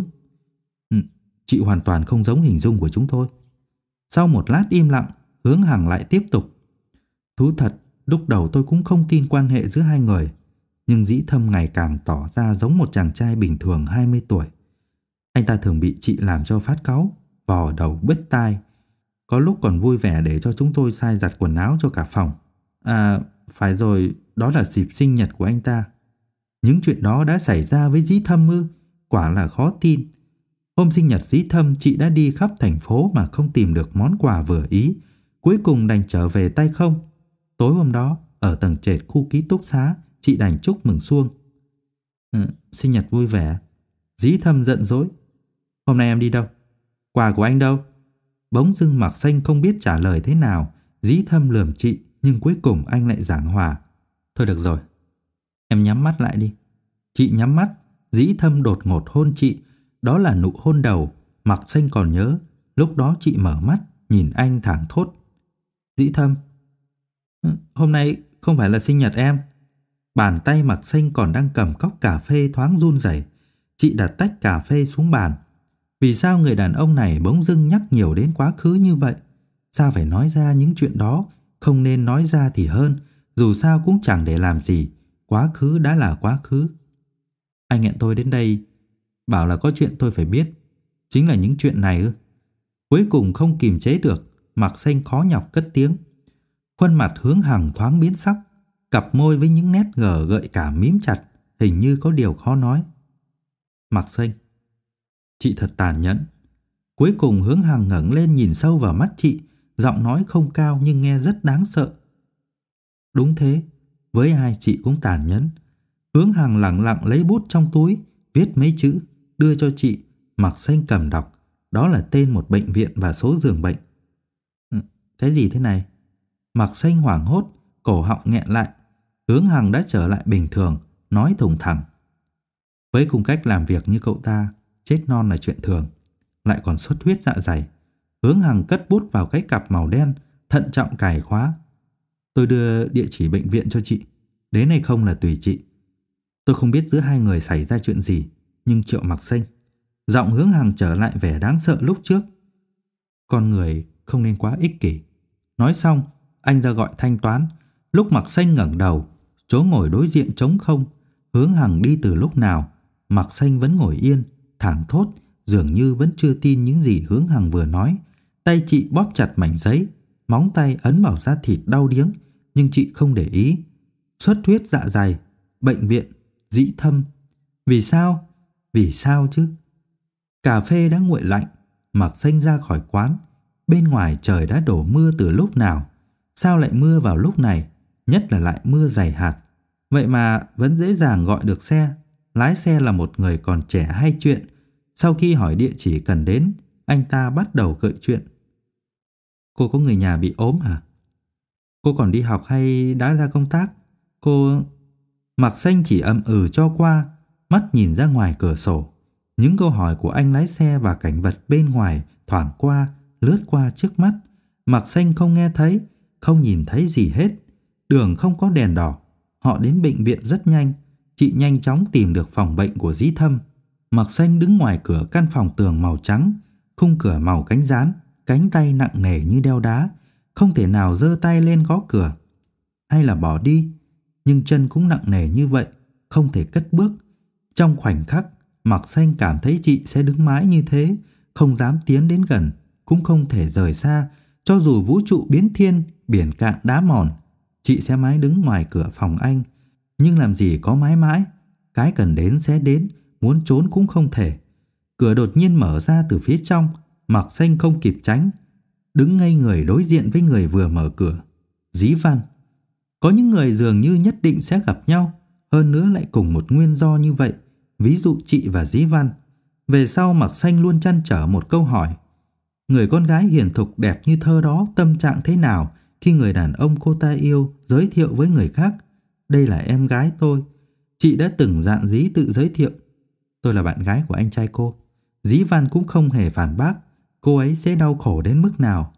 Speaker 1: Chị hoàn toàn không giống hình dung của chúng tôi. Sau một lát im lặng, Hướng Hằng lại tiếp tục. Thú thật, lúc đầu tôi cũng không tin quan hệ giữa hai người. Nhưng Dĩ Thâm ngày càng tỏ ra giống một chàng trai bình thường 20 tuổi. Anh ta thường bị chị làm cho phát cáu, vò đầu bứt tai. Có lúc còn vui vẻ để cho chúng tôi sai giặt quần áo cho cả phòng. À, phải rồi, đó là dịp sinh nhật của anh ta. Những chuyện đó đã xảy ra với Dĩ Thâm ư? Quả là khó tin. Hôm sinh nhật Dĩ Thâm chị đã đi khắp thành phố mà không tìm được món quà vừa ý. Cuối cùng đành trở về tay không. Tối hôm đó, ở tầng trệt khu ký túc xá, chị đành chúc mừng suông. Sinh nhật vui vẻ. Dĩ Thâm giận dỗi. Hôm nay em đi đâu? Quà của anh đâu? Bỗng dưng Mặc Xanh không biết trả lời thế nào. Dĩ Thâm lườm chị, nhưng cuối cùng anh lại giảng hòa. Thôi được rồi, em nhắm mắt lại đi. Chị nhắm mắt. Dĩ Thâm đột ngột hôn chị. Đó là nụ hôn đầu. Mặc Xanh còn nhớ. Lúc đó chị mở mắt, nhìn anh thảng thốt. Dĩ Thâm, hôm nay không phải là sinh nhật em. Bàn tay Mặc Xanh còn đang cầm cốc cà phê thoáng run rẩy. Chị đặt tách cà phê xuống bàn. Vì sao người đàn ông này bỗng dưng nhắc nhiều đến quá khứ như vậy? Sao phải nói ra những chuyện đó? Không nên nói ra thì hơn. Dù sao cũng chẳng để làm gì. Quá khứ đã là quá khứ. Anh hẹn tôi đến đây, bảo là có chuyện tôi phải biết. Chính là những chuyện này ư? Cuối cùng không kìm chế được, Mạc Xanh khó nhọc cất tiếng. Khuôn mặt Hướng Hằng thoáng biến sắc, cặp môi với những nét gở gợi cảm mím chặt, hình như có điều khó nói. Mạc Xanh, chị thật tàn nhẫn. Cuối cùng Hướng Hằng ngẩng lên nhìn sâu vào mắt chị, giọng nói không cao nhưng nghe rất đáng sợ. Đúng thế, với ai chị cũng tàn nhẫn. Hướng Hằng lặng lặng lấy bút trong túi, viết mấy chữ, đưa cho chị. Mạc Xanh cầm đọc. Đó là tên một bệnh viện và số giường bệnh. Cái gì thế này? Mạc Xanh hoảng hốt, cổ họng nghẹn lại. Hướng Hằng đã trở lại bình thường, nói thủng thẳng. Với cùng cách làm việc như cậu ta, chết non là chuyện thường, lại còn xuất huyết dạ dày. Hướng Hằng cất bút vào cái cặp màu đen, thận trọng cài khóa. Tôi đưa địa chỉ bệnh viện cho chị, đến hay không là tùy chị. Tôi không biết giữa hai người xảy ra chuyện gì, nhưng Triệu Mạc Xanh. Giọng Hướng Hằng trở lại vẻ đáng sợ lúc trước. Con người không nên quá ích kỷ. Nói xong, anh ra gọi thanh toán. Lúc Mạc Xanh ngẩng đầu, chỗ ngồi đối diện trống không. Hướng Hằng đi từ lúc nào, Mạc Xanh vẫn ngồi yên, thảng thốt, dường như vẫn chưa tin những gì Hướng Hằng vừa nói. Tay chị bóp chặt mảnh giấy, móng tay ấn vào da thịt đau điếng, nhưng chị không để ý. Xuất huyết dạ dày, bệnh viện, dĩ thâm. Vì sao? Vì sao chứ? Cà phê đã nguội lạnh, Mạc Xanh ra khỏi quán. Bên ngoài trời đã đổ mưa từ lúc nào. Sao lại mưa vào lúc này, nhất là lại mưa dày hạt. Vậy mà vẫn dễ dàng gọi được xe. Lái xe là một người còn trẻ hay chuyện. Sau khi hỏi địa chỉ cần đến, anh ta bắt đầu gợi chuyện. Cô có người nhà bị ốm hả? Cô còn đi học hay đã ra công tác? Cô... Mạc Xanh chỉ ậm ừ cho qua, mắt nhìn ra ngoài cửa sổ. Những câu hỏi của anh lái xe và cảnh vật bên ngoài thoảng qua, lướt qua trước mắt. Mạc Xanh không nghe thấy, không nhìn thấy gì hết. Đường không có đèn đỏ. Họ đến bệnh viện rất nhanh. Chị nhanh chóng tìm được phòng bệnh của Dĩ Thâm. Mạc Xanh đứng ngoài cửa căn phòng tường màu trắng, khung cửa màu cánh gián, cánh tay nặng nề như đeo đá, không thể nào giơ tay lên gõ cửa. Hay là bỏ đi, nhưng chân cũng nặng nề như vậy, không thể cất bước. Trong khoảnh khắc, Mạc Xanh cảm thấy chị sẽ đứng mãi như thế, không dám tiến đến gần, cũng không thể rời xa. Cho dù vũ trụ biến thiên, biển cạn đá mòn, chị sẽ mãi đứng ngoài cửa phòng anh. Nhưng làm gì có mãi mãi, cái cần đến sẽ đến, muốn trốn cũng không thể. Cửa đột nhiên mở ra từ phía trong, Mạc Xanh không kịp tránh, đứng ngây người đối diện với người vừa mở cửa, Dĩ Văn. Có những người dường như nhất định sẽ gặp nhau, hơn nữa lại cùng một nguyên do như vậy, ví dụ chị và Dĩ Văn. Về sau Mạc Xanh luôn trăn trở một câu hỏi. Người con gái hiền thục đẹp như thơ đó tâm trạng thế nào khi người đàn ông cô ta yêu giới thiệu với người khác? Đây là em gái tôi. Chị đã từng dạn dĩ tự giới thiệu. Tôi là bạn gái của anh trai cô. Dĩ Văn cũng không hề phản bác. Cô ấy sẽ đau khổ đến mức nào?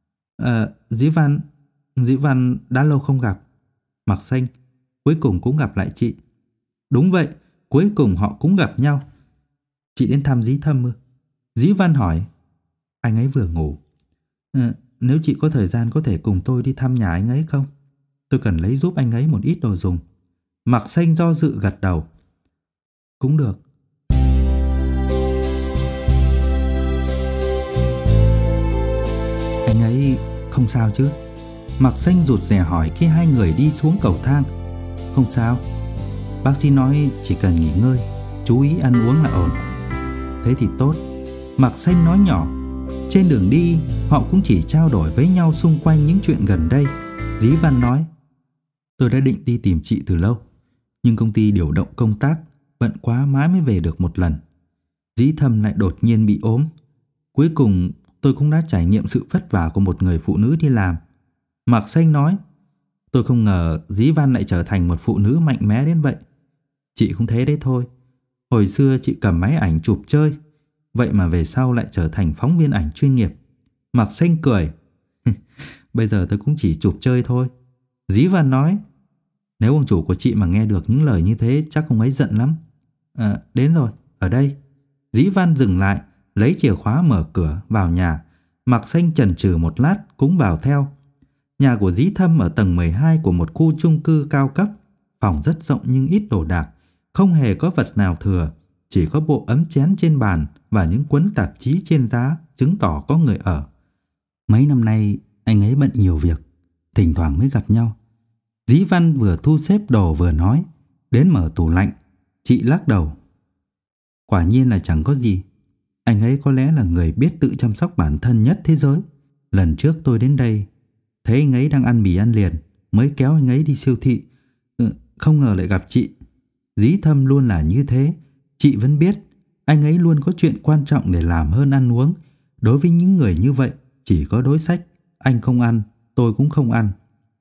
Speaker 1: Dĩ Văn đã lâu không gặp. Mạc Xanh, cuối cùng cũng gặp lại chị. Đúng vậy, cuối cùng họ cũng gặp nhau. Chị đến thăm Dĩ Thâm ư? Dĩ Văn hỏi. Anh ấy vừa ngủ. Nếu chị có thời gian có thể cùng tôi đi thăm nhà anh ấy không? Tôi cần lấy giúp anh ấy một ít đồ dùng. Mạc Xanh do dự gật đầu. Cũng được. Anh ấy không sao chứ? Mạc Xanh rụt rè hỏi khi hai người đi xuống cầu thang. Không sao. Bác sĩ nói chỉ cần nghỉ ngơi, chú ý ăn uống là ổn. Thế thì tốt. Mạc Xanh nói nhỏ. Trên đường đi, họ cũng chỉ trao đổi với nhau xung quanh những chuyện gần đây. Dĩ Văn nói. Tôi đã định đi tìm chị từ lâu, nhưng công ty điều động công tác, bận quá mãi mới về được một lần. Dĩ Thâm lại đột nhiên bị ốm. Cuối cùng tôi cũng đã trải nghiệm sự vất vả của một người phụ nữ đi làm. Mạc Xanh nói. Tôi không ngờ Dĩ Văn lại trở thành một phụ nữ mạnh mẽ đến vậy. Chị cũng thế đấy thôi. Hồi xưa chị cầm máy ảnh chụp chơi, vậy mà về sau lại trở thành phóng viên ảnh chuyên nghiệp. Mạc Xanh cười. Bây giờ tôi cũng chỉ chụp chơi thôi. Dĩ Văn nói. Nếu ông chủ của chị mà nghe được những lời như thế, chắc ông ấy giận lắm. Đến rồi, Ở đây. Dĩ Văn dừng lại, lấy chìa khóa mở cửa vào nhà. Mạc Xanh chần chừ một lát cũng vào theo. Nhà của Dĩ Thâm ở tầng 12 của một khu chung cư cao cấp. Phòng rất rộng nhưng ít đồ đạc, không hề có vật nào thừa, chỉ có bộ ấm chén trên bàn và những cuốn tạp chí trên giá chứng tỏ có người ở. Mấy năm nay anh ấy bận nhiều việc, thỉnh thoảng mới gặp nhau. Dĩ Văn vừa thu xếp đồ vừa nói, đến mở tủ lạnh. Chị lắc đầu. Quả nhiên là chẳng có gì. Anh ấy có lẽ là người biết tự chăm sóc bản thân nhất thế giới. Lần trước tôi đến đây, thấy anh ấy đang ăn mì ăn liền, mới kéo anh ấy đi siêu thị. Không ngờ lại gặp chị. Dĩ Thâm luôn là như thế. Chị vẫn biết, anh ấy luôn có chuyện quan trọng để làm hơn ăn uống. Đối với những người như vậy, chỉ có đối sách. Anh không ăn, tôi cũng không ăn.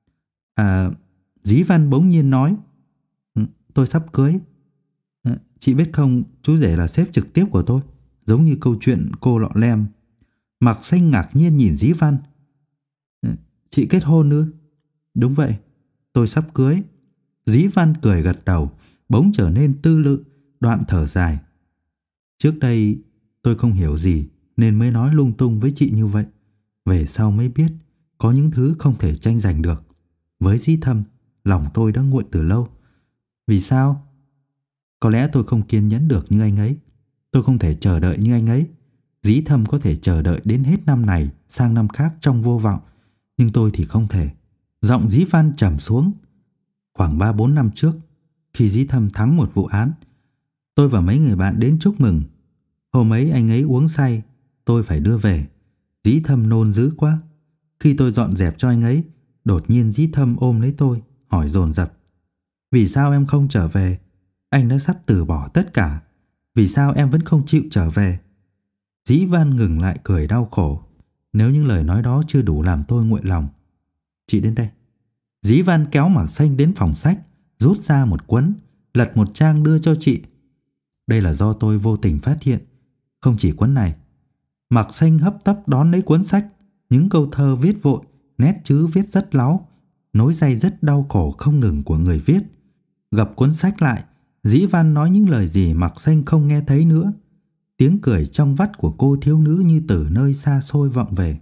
Speaker 1: Dĩ Văn bỗng nhiên nói, tôi sắp cưới. Chị biết không, chú rể là sếp trực tiếp của tôi, giống như câu chuyện cô lọ lem. Mạc Xanh ngạc nhiên nhìn Dĩ Văn. Chị kết hôn ư? Đúng vậy, tôi sắp cưới. Dĩ Văn cười gật đầu, bỗng trở nên tư lự, đoạn thở dài. Trước đây tôi không hiểu gì nên mới nói lung tung với chị như vậy. Về sau mới biết có những thứ không thể tranh giành được. Với Dĩ Thâm, lòng tôi đã nguội từ lâu. Vì sao? Có lẽ tôi không kiên nhẫn được như anh ấy. Tôi không thể chờ đợi như anh ấy. Dĩ Thâm có thể chờ đợi đến hết năm này sang năm khác trong vô vọng, nhưng tôi thì không thể. Giọng Dĩ Văn trầm xuống. Khoảng 3-4 năm trước, khi Dĩ Thâm thắng một vụ án, tôi và mấy người bạn đến chúc mừng. Hôm ấy anh ấy uống say, tôi phải đưa về. Dĩ Thâm nôn dữ quá. Khi tôi dọn dẹp cho anh ấy, đột nhiên Dĩ Thâm ôm lấy tôi, hỏi dồn dập. Vì sao em không trở về? Anh đã sắp từ bỏ tất cả. Vì sao em vẫn không chịu trở về? Dĩ Văn ngừng lại cười đau khổ. Nếu những lời nói đó chưa đủ làm tôi nguội lòng. Chị đến đây. Dĩ Văn kéo Mạc Xanh đến phòng sách, rút ra một cuốn, lật một trang đưa cho chị. Đây là do tôi vô tình phát hiện. Không chỉ cuốn này. Mạc Xanh hấp tấp đón lấy cuốn sách. Những câu thơ viết vội, nét chữ viết rất láu, nối day rất đau khổ không ngừng của người viết. Gập cuốn sách lại, Dĩ Văn nói những lời gì Mạc Xanh không nghe thấy nữa. Tiếng cười trong vắt của cô thiếu nữ như từ nơi xa xôi vọng về.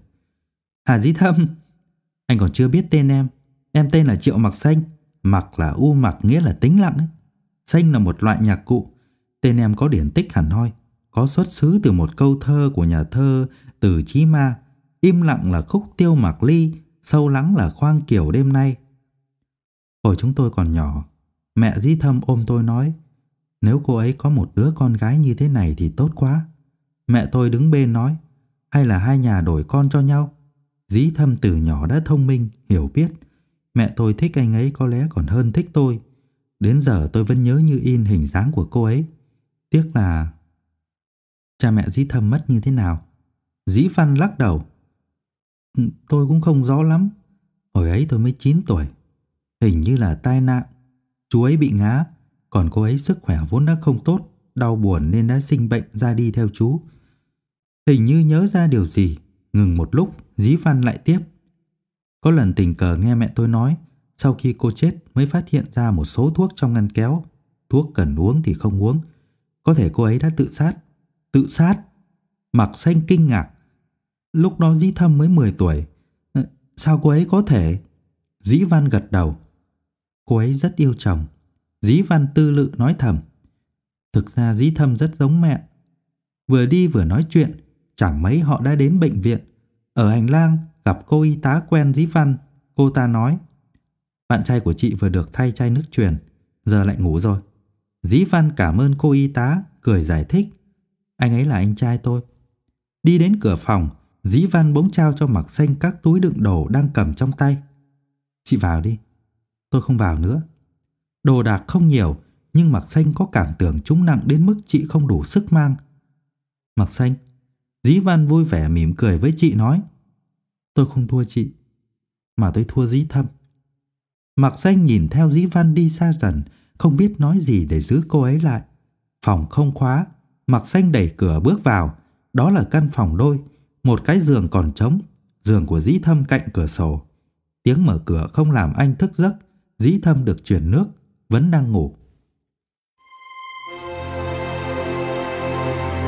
Speaker 1: Dĩ Thâm, anh còn chưa biết tên em. Em tên là Triệu Mạc Xanh. Mạc là u mặc nghĩa là tĩnh lặng ấy. Xanh là một loại nhạc cụ. Tên em có điển tích hẳn hoi, có xuất xứ từ một câu thơ của nhà thơ Từ Chí Ma. Im lặng là khúc Tiêu Mạc Ly, sâu lắng là khoang kiểu đêm nay. Hồi chúng tôi còn nhỏ, mẹ Dĩ Thâm ôm tôi nói, nếu cô ấy có một đứa con gái như thế này thì tốt quá. Mẹ tôi đứng bên nói, hay là hai nhà đổi con cho nhau. Dĩ Thâm từ nhỏ đã thông minh, hiểu biết. Mẹ tôi thích anh ấy có lẽ còn hơn thích tôi. Đến giờ tôi vẫn nhớ như in hình dáng của cô ấy. Tiếc là cha mẹ Dĩ Thâm mất như thế nào. Dĩ Văn lắc đầu. Tôi cũng không rõ lắm. Hồi ấy tôi mới 9 tuổi. Hình như là tai nạn. Chú ấy bị ngã, còn cô ấy sức khỏe vốn đã không tốt, đau buồn nên đã sinh bệnh ra đi theo chú. Hình như nhớ ra điều gì, ngừng một lúc, Dĩ Văn lại tiếp. Có lần tình cờ nghe mẹ tôi nói, sau khi cô chết mới phát hiện ra một số thuốc trong ngăn kéo. Thuốc cần uống thì không uống. Có thể cô ấy đã tự sát. Tự sát? Mạc Xanh kinh ngạc. Lúc đó Dĩ Thâm mới 10 tuổi. Sao cô ấy có thể? Dĩ Văn gật đầu. Cô ấy rất yêu chồng. Dĩ Văn tư lự nói thầm. Thực ra Dĩ Thâm rất giống mẹ. Vừa đi vừa nói chuyện, chẳng mấy họ đã đến bệnh viện. Ở hành lang gặp cô y tá quen Dĩ Văn. Cô ta nói, bạn trai của chị vừa được thay chai nước truyền, giờ lại ngủ rồi. Dĩ Văn cảm ơn cô y tá, cười giải thích, anh ấy là anh trai tôi. Đi đến cửa phòng, Dĩ Văn bỗng trao cho Mạc Xanh các túi đựng đồ đang cầm trong tay. Chị vào đi. Tôi không vào nữa. Đồ đạc không nhiều, nhưng Mạc Xanh có cảm tưởng chúng nặng đến mức chị không đủ sức mang. Mạc Xanh. Dĩ Văn vui vẻ mỉm cười với chị nói, tôi không thua chị, mà tôi thua Dĩ Thâm. Mạc Xanh nhìn theo Dĩ Văn đi xa dần, không biết nói gì để giữ cô ấy lại. Phòng không khóa, Mạc Xanh đẩy cửa bước vào. Đó là căn phòng đôi, một cái giường còn trống, giường của Dĩ Thâm cạnh cửa sổ. Tiếng mở cửa không làm anh thức giấc. Dĩ Thâm được truyền nước, vẫn đang ngủ.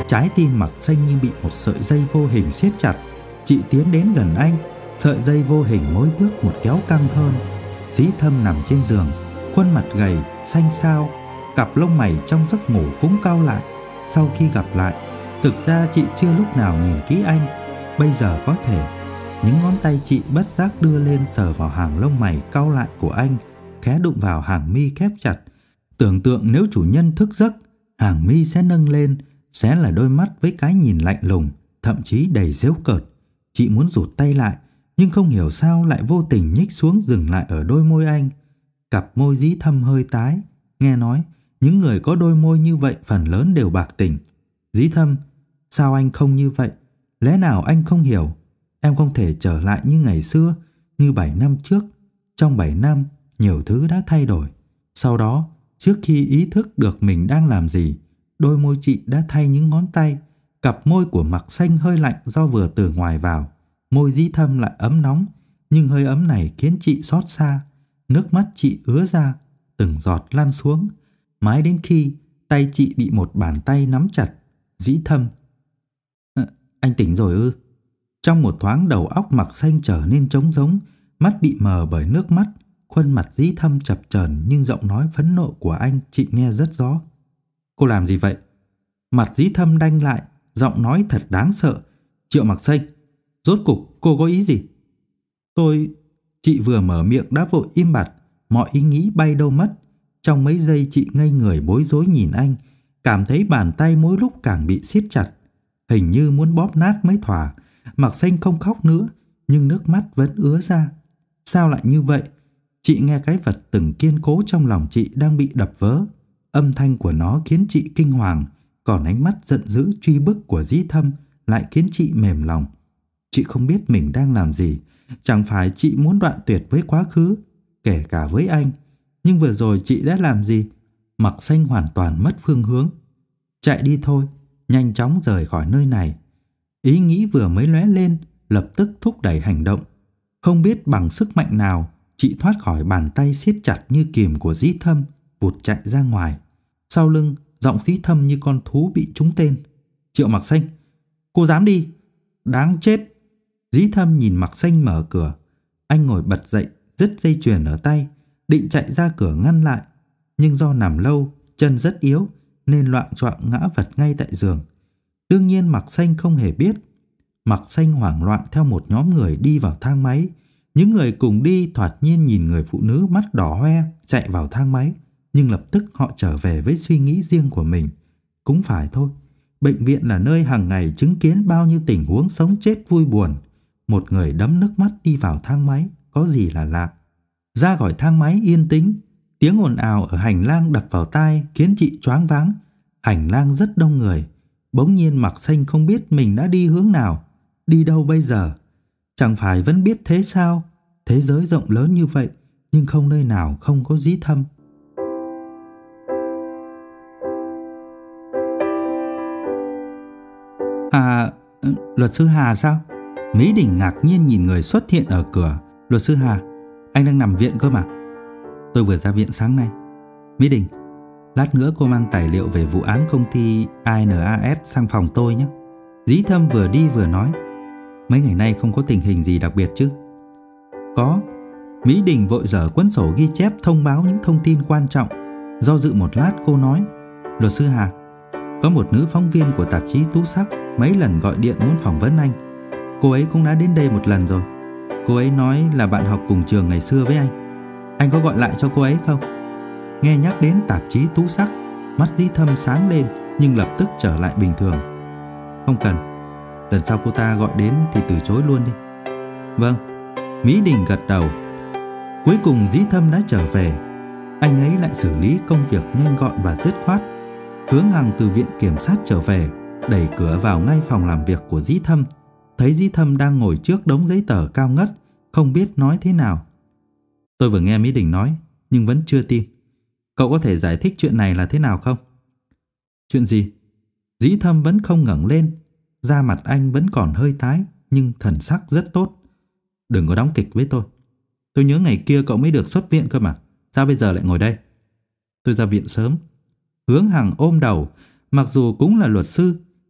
Speaker 1: Trái tim Mặc Xanh như bị một sợi dây vô hình siết chặt. Chị tiến đến gần anh, sợi dây vô hình mỗi bước một kéo căng hơn. Dĩ Thâm nằm trên giường, khuôn mặt gầy, xanh xao, cặp lông mày trong giấc ngủ cũng cau lại. Sau khi gặp lại, thực ra chị chưa lúc nào nhìn kỹ anh. Bây giờ có thể, những ngón tay chị bất giác đưa lên sờ vào hàng lông mày cau lại của anh, khẽ đụng vào hàng mi khép chặt. Tưởng tượng nếu chủ nhân thức giấc, hàng mi sẽ nâng lên, sẽ là đôi mắt với cái nhìn lạnh lùng, thậm chí đầy giễu cợt. Chị muốn rụt tay lại, nhưng không hiểu sao lại vô tình nhích xuống dừng lại ở đôi môi anh. Cặp môi Dĩ Thâm hơi tái. Nghe nói, những người có đôi môi như vậy phần lớn đều bạc tình. Dĩ Thâm, sao anh không như vậy? Lẽ nào anh không hiểu? Em không thể trở lại như ngày xưa, như 7 năm trước. Trong 7 năm, nhiều thứ đã thay đổi. Sau đó, trước khi ý thức được mình đang làm gì, đôi môi chị đã thay những ngón tay. Cặp môi của Mặc Xanh hơi lạnh do vừa từ ngoài vào. Môi Dĩ Thâm lại ấm nóng, nhưng hơi ấm này khiến chị xót xa. Nước mắt chị ứa ra, từng giọt lăn xuống, mãi đến khi tay chị bị một bàn tay nắm chặt. Dĩ Thâm, anh tỉnh rồi ư? Trong một thoáng đầu óc Mặc Xanh trở nên trống rỗng, mắt bị mờ bởi nước mắt. Khuôn mặt Dĩ Thâm chập chờn nhưng giọng nói phẫn nộ của anh chị nghe rất rõ. Cô làm gì vậy? Mặt Dĩ Thâm đanh lại, giọng nói thật đáng sợ. Triệu Mặc Xanh, rốt cục cô có ý gì? Chị vừa mở miệng đã vội im bặt, mọi ý nghĩ bay đâu mất. Trong mấy giây chị ngây người bối rối nhìn anh, cảm thấy bàn tay mỗi lúc càng bị siết chặt, hình như muốn bóp nát mấy thỏa. Mặc Xanh không khóc nữa, nhưng nước mắt vẫn ứa ra. Sao lại như vậy? Chị nghe cái vật từng kiên cố trong lòng chị đang bị đập vỡ. Âm thanh của nó khiến chị kinh hoàng, còn ánh mắt giận dữ truy bức của Dĩ Thâm lại khiến chị mềm lòng. Chị không biết mình đang làm gì. Chẳng phải chị muốn đoạn tuyệt với quá khứ, kể cả với anh, nhưng vừa rồi chị đã làm gì? Mặc Xanh hoàn toàn mất phương hướng. Chạy đi thôi, nhanh chóng rời khỏi nơi này. Ý nghĩ vừa mới lóe lên, lập tức thúc đẩy hành động. Không biết bằng sức mạnh nào, chị thoát khỏi bàn tay siết chặt như kìm của Dĩ Thâm, vụt chạy ra ngoài. Sau lưng, giọng Dĩ Thâm như con thú bị trúng tên. Triệu Mặc Xanh, cô dám đi? Đáng chết! Dĩ Thâm nhìn Mặc Xanh mở cửa. Anh ngồi bật dậy, dứt dây chuyền ở tay, định chạy ra cửa ngăn lại. Nhưng do nằm lâu, chân rất yếu, nên loạng choạng ngã vật ngay tại giường. Đương nhiên Mặc Xanh không hề biết. Mặc Xanh hoảng loạn theo một nhóm người đi vào thang máy. Những người cùng đi thoạt nhiên nhìn người phụ nữ mắt đỏ hoe chạy vào thang máy, nhưng lập tức họ trở về với suy nghĩ riêng của mình. Cũng phải thôi, bệnh viện là nơi hàng ngày chứng kiến bao nhiêu tình huống sống chết vui buồn. Một người đẫm nước mắt đi vào thang máy, có gì là lạ. Ra khỏi thang máy yên tĩnh, tiếng ồn ào ở hành lang đập vào tai khiến chị choáng váng. Hành lang rất đông người. Bỗng nhiên Mặc Xanh không biết mình đã đi hướng nào, đi đâu bây giờ. Chẳng phải vẫn biết thế sao? Thế giới rộng lớn như vậy, nhưng không nơi nào không có Dĩ Thâm. Luật sư Hà sao? Mỹ Đình ngạc nhiên nhìn người xuất hiện ở cửa. Luật sư Hà, anh đang nằm viện cơ mà. Tôi vừa ra viện sáng nay. Mỹ Đình, lát nữa cô mang tài liệu về vụ án công ty ANAS sang phòng tôi nhé. Dĩ Thâm vừa đi vừa nói. Mấy ngày nay không có tình hình gì đặc biệt chứ? Có. Mỹ Đình vội dở cuốn sổ ghi chép thông báo những thông tin quan trọng. Do dự một lát cô nói. Luật sư Hà, có một nữ phóng viên của tạp chí Tú Sắc mấy lần gọi điện muốn phỏng vấn anh. Cô ấy cũng đã đến đây một lần rồi. Cô ấy nói là bạn học cùng trường ngày xưa với anh. Anh có gọi lại cho cô ấy không? Nghe nhắc đến tạp chí Tú Sắc, mắt Dĩ Thâm sáng lên nhưng lập tức trở lại bình thường. Không cần, lần sau cô ta gọi đến thì từ chối luôn đi. Vâng. Mỹ Đình gật đầu. Cuối cùng Dĩ Thâm đã trở về. Anh ấy lại xử lý công việc nhanh gọn và dứt khoát. Hướng Hằng từ viện kiểm sát trở về, đẩy cửa vào ngay phòng làm việc của Dĩ Thâm. Thấy Dĩ Thâm đang ngồi trước đống giấy tờ cao ngất, không biết nói thế nào. Tôi vừa nghe Mỹ Đình nói, nhưng vẫn chưa tin. Cậu có thể giải thích chuyện này là thế nào không? Chuyện gì? Dĩ Thâm vẫn không ngẩng lên. Da mặt anh vẫn còn hơi tái, nhưng thần sắc rất tốt. Đừng có đóng kịch với tôi. Tôi nhớ ngày kia cậu mới được xuất viện cơ mà. Sao bây giờ lại ngồi đây? Tôi ra viện sớm. Hướng Hằng ôm đầu. Mặc dù cũng là luật sư,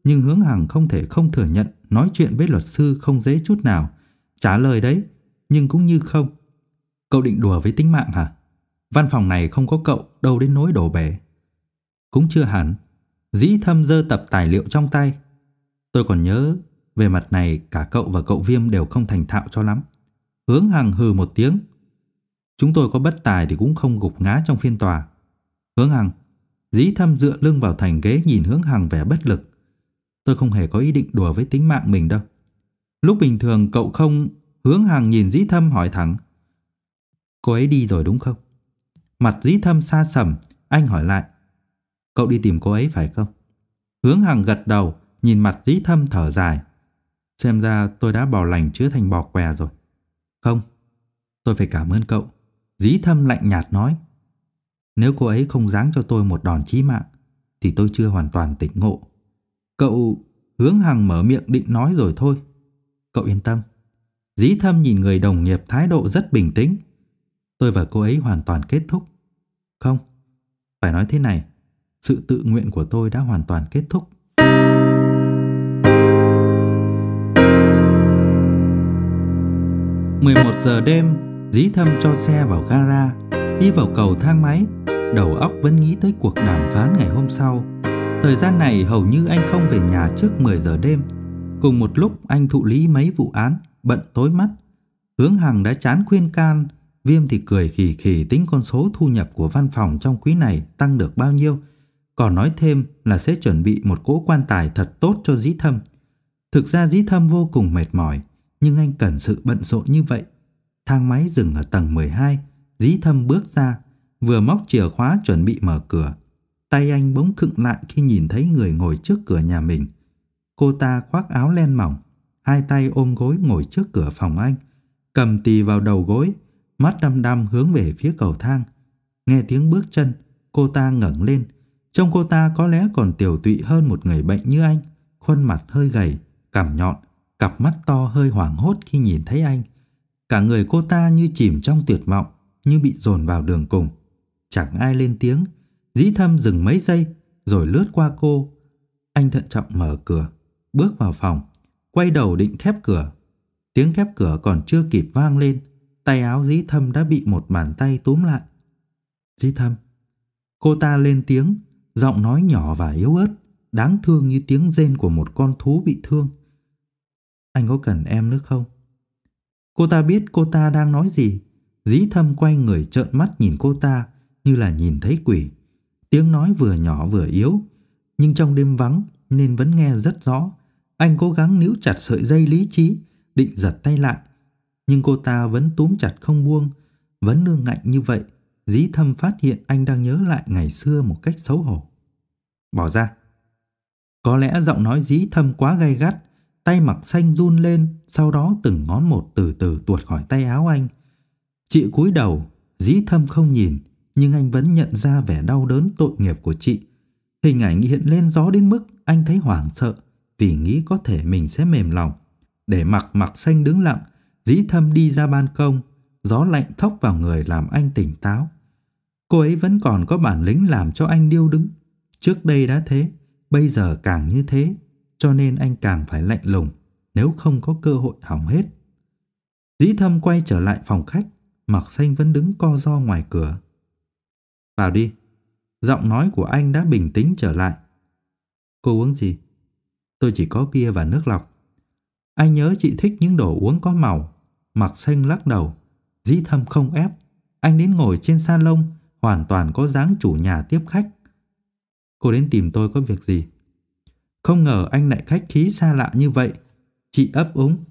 Speaker 1: Nhưng Hướng Hằng không thể không thừa nhận nói chuyện với luật sư không dễ chút nào. Trả lời đấy, nhưng cũng như không. Cậu định đùa với tính mạng hả? Văn phòng này không có cậu đâu đến nỗi đổ bể. Cũng chưa hẳn. Dĩ Thâm giơ tập tài liệu trong tay. Tôi còn nhớ, về mặt này cả cậu và cậu Viêm đều không thành thạo cho lắm. Hướng Hằng hừ một tiếng. Chúng tôi có bất tài thì cũng không gục ngã trong phiên tòa. Hướng Hằng. Dĩ Thâm dựa lưng vào thành ghế nhìn Hướng Hằng vẻ bất lực. Tôi không hề có ý định đùa với tính mạng mình đâu. Lúc bình thường cậu không... Hướng Hằng nhìn Dĩ Thâm hỏi thẳng. Cô ấy đi rồi đúng không? Mặt Dĩ Thâm xa sầm, anh hỏi lại. Cậu đi tìm cô ấy phải không? Hướng Hằng gật đầu, nhìn mặt Dĩ Thâm thở dài. Xem ra tôi đã bỏ lành chữa thành bò què rồi. Không, tôi phải cảm ơn cậu. Dĩ Thâm lạnh nhạt nói. Nếu cô ấy không giáng cho tôi một đòn chí mạng thì tôi chưa hoàn toàn tỉnh ngộ. Cậu... Hướng Hằng mở miệng định nói rồi thôi. Cậu yên tâm. Dĩ Thâm nhìn người đồng nghiệp thái độ rất bình tĩnh. Tôi và cô ấy hoàn toàn kết thúc. Không, phải nói thế này. Sự tự nguyện của tôi đã hoàn toàn kết thúc. Một giờ đêm, Dĩ Thâm cho xe vào gara, đi vào cầu thang máy. Đầu óc vẫn nghĩ tới cuộc đàm phán ngày hôm sau. Thời gian này hầu như anh không về nhà trước 10 giờ đêm. Cùng một lúc anh thụ lý mấy vụ án, bận tối mắt. Hướng Hằng đã chán khuyên can, Viêm thì cười khì khì tính con số thu nhập của văn phòng trong quý này tăng được bao nhiêu. Còn nói thêm là sẽ chuẩn bị một cỗ quan tài thật tốt cho Dĩ Thâm. Thực ra Dĩ Thâm vô cùng mệt mỏi, nhưng anh cần sự bận rộn như vậy. Thang máy dừng ở tầng 12, Dĩ Thâm bước ra, vừa móc chìa khóa chuẩn bị mở cửa. Tay anh bỗng khựng lại khi nhìn thấy người ngồi trước cửa nhà mình. Cô ta khoác áo len mỏng, hai tay ôm gối ngồi trước cửa phòng anh, cầm tì vào đầu gối, mắt đăm đăm hướng về phía cầu thang. Nghe tiếng bước chân, cô ta ngẩng lên. Trông cô ta có lẽ còn tiều tụy hơn một người bệnh như anh. Khuôn mặt hơi gầy, cằm nhọn, cặp mắt to hơi hoảng hốt khi nhìn thấy anh. Cả người cô ta như chìm trong tuyệt vọng, như bị dồn vào đường cùng. Chẳng ai lên tiếng. Dĩ Thâm dừng mấy giây rồi lướt qua cô. Anh thận trọng mở cửa, bước vào phòng, quay đầu định khép cửa. Tiếng khép cửa còn chưa kịp vang lên, tay áo Dĩ Thâm đã bị một bàn tay túm lại. Dĩ Thâm. Cô ta lên tiếng, giọng nói nhỏ và yếu ớt, đáng thương như tiếng rên của một con thú bị thương. Anh có cần em nữa không? Cô ta biết cô ta đang nói gì. Dĩ Thâm quay người trợn mắt nhìn cô ta như là nhìn thấy quỷ. Tiếng nói vừa nhỏ vừa yếu, nhưng trong đêm vắng nên vẫn nghe rất rõ. Anh cố gắng níu chặt sợi dây lý trí, định giật tay lại, nhưng cô ta vẫn túm chặt không buông. Vẫn nương ngạnh như vậy, Dĩ Thâm phát hiện anh đang nhớ lại ngày xưa một cách xấu hổ. Bỏ ra. Có lẽ giọng nói Dĩ Thâm quá gay gắt, tay mặc xanh run lên, sau đó từng ngón một từ từ tuột khỏi tay áo anh. Chị cúi đầu, Dĩ Thâm không nhìn, nhưng anh vẫn nhận ra vẻ đau đớn tội nghiệp của chị. Hình ảnh hiện lên rõ đến mức anh thấy hoảng sợ, vì nghĩ có thể mình sẽ mềm lòng. Để mặc xanh đứng lặng, Dĩ Thâm đi ra ban công. Gió lạnh thốc vào người làm anh tỉnh táo. Cô ấy vẫn còn có bản lĩnh làm cho anh điêu đứng. Trước đây đã thế, bây giờ càng như thế, cho nên anh càng phải lạnh lùng, nếu không có cơ hội hỏng hết. Dĩ Thâm quay trở lại phòng khách, Mặc Xanh vẫn đứng co ro ngoài cửa. Vào đi. Giọng nói của anh đã bình tĩnh trở lại. Cô uống gì? Tôi chỉ có bia và nước lọc. Anh nhớ chị thích những đồ uống có màu. Mặc Xanh lắc đầu. Dĩ Thâm không ép. Anh đến ngồi trên salon, hoàn toàn có dáng chủ nhà tiếp khách. Cô đến tìm tôi có việc gì? Không ngờ anh lại khách khí xa lạ như vậy. Chị ấp úng.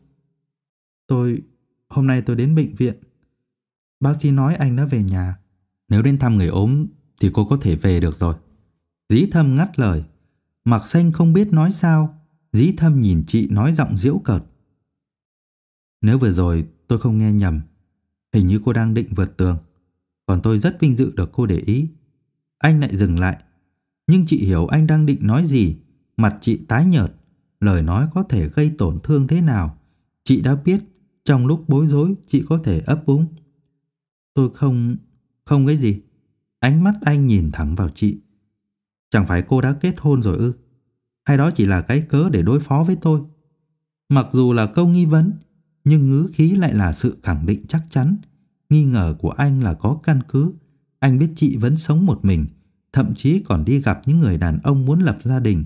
Speaker 1: Hôm nay tôi đến bệnh viện. Bác sĩ nói anh đã về nhà. Nếu đến thăm người ốm thì cô có thể về được rồi. Dĩ Thâm ngắt lời. Mặc Xanh không biết nói sao. Dĩ Thâm nhìn chị nói giọng giễu cợt. Nếu vừa rồi tôi không nghe nhầm, hình như cô đang định vượt tường. Còn tôi rất vinh dự được cô để ý. Anh lại dừng lại. Nhưng chị hiểu anh đang định nói gì. Mặt chị tái nhợt. Lời nói có thể gây tổn thương thế nào. Chị đã biết. Trong lúc bối rối chị có thể ấp úng. Tôi không cái gì. Ánh mắt anh nhìn thẳng vào chị. Chẳng phải cô đã kết hôn rồi ư? hay đó chỉ là cái cớ để đối phó với tôi? Mặc dù là câu nghi vấn, nhưng ngữ khí lại là sự khẳng định chắc chắn. Nghi ngờ của anh là có căn cứ. Anh biết chị vẫn sống một mình, thậm chí còn đi gặp những người đàn ông muốn lập gia đình.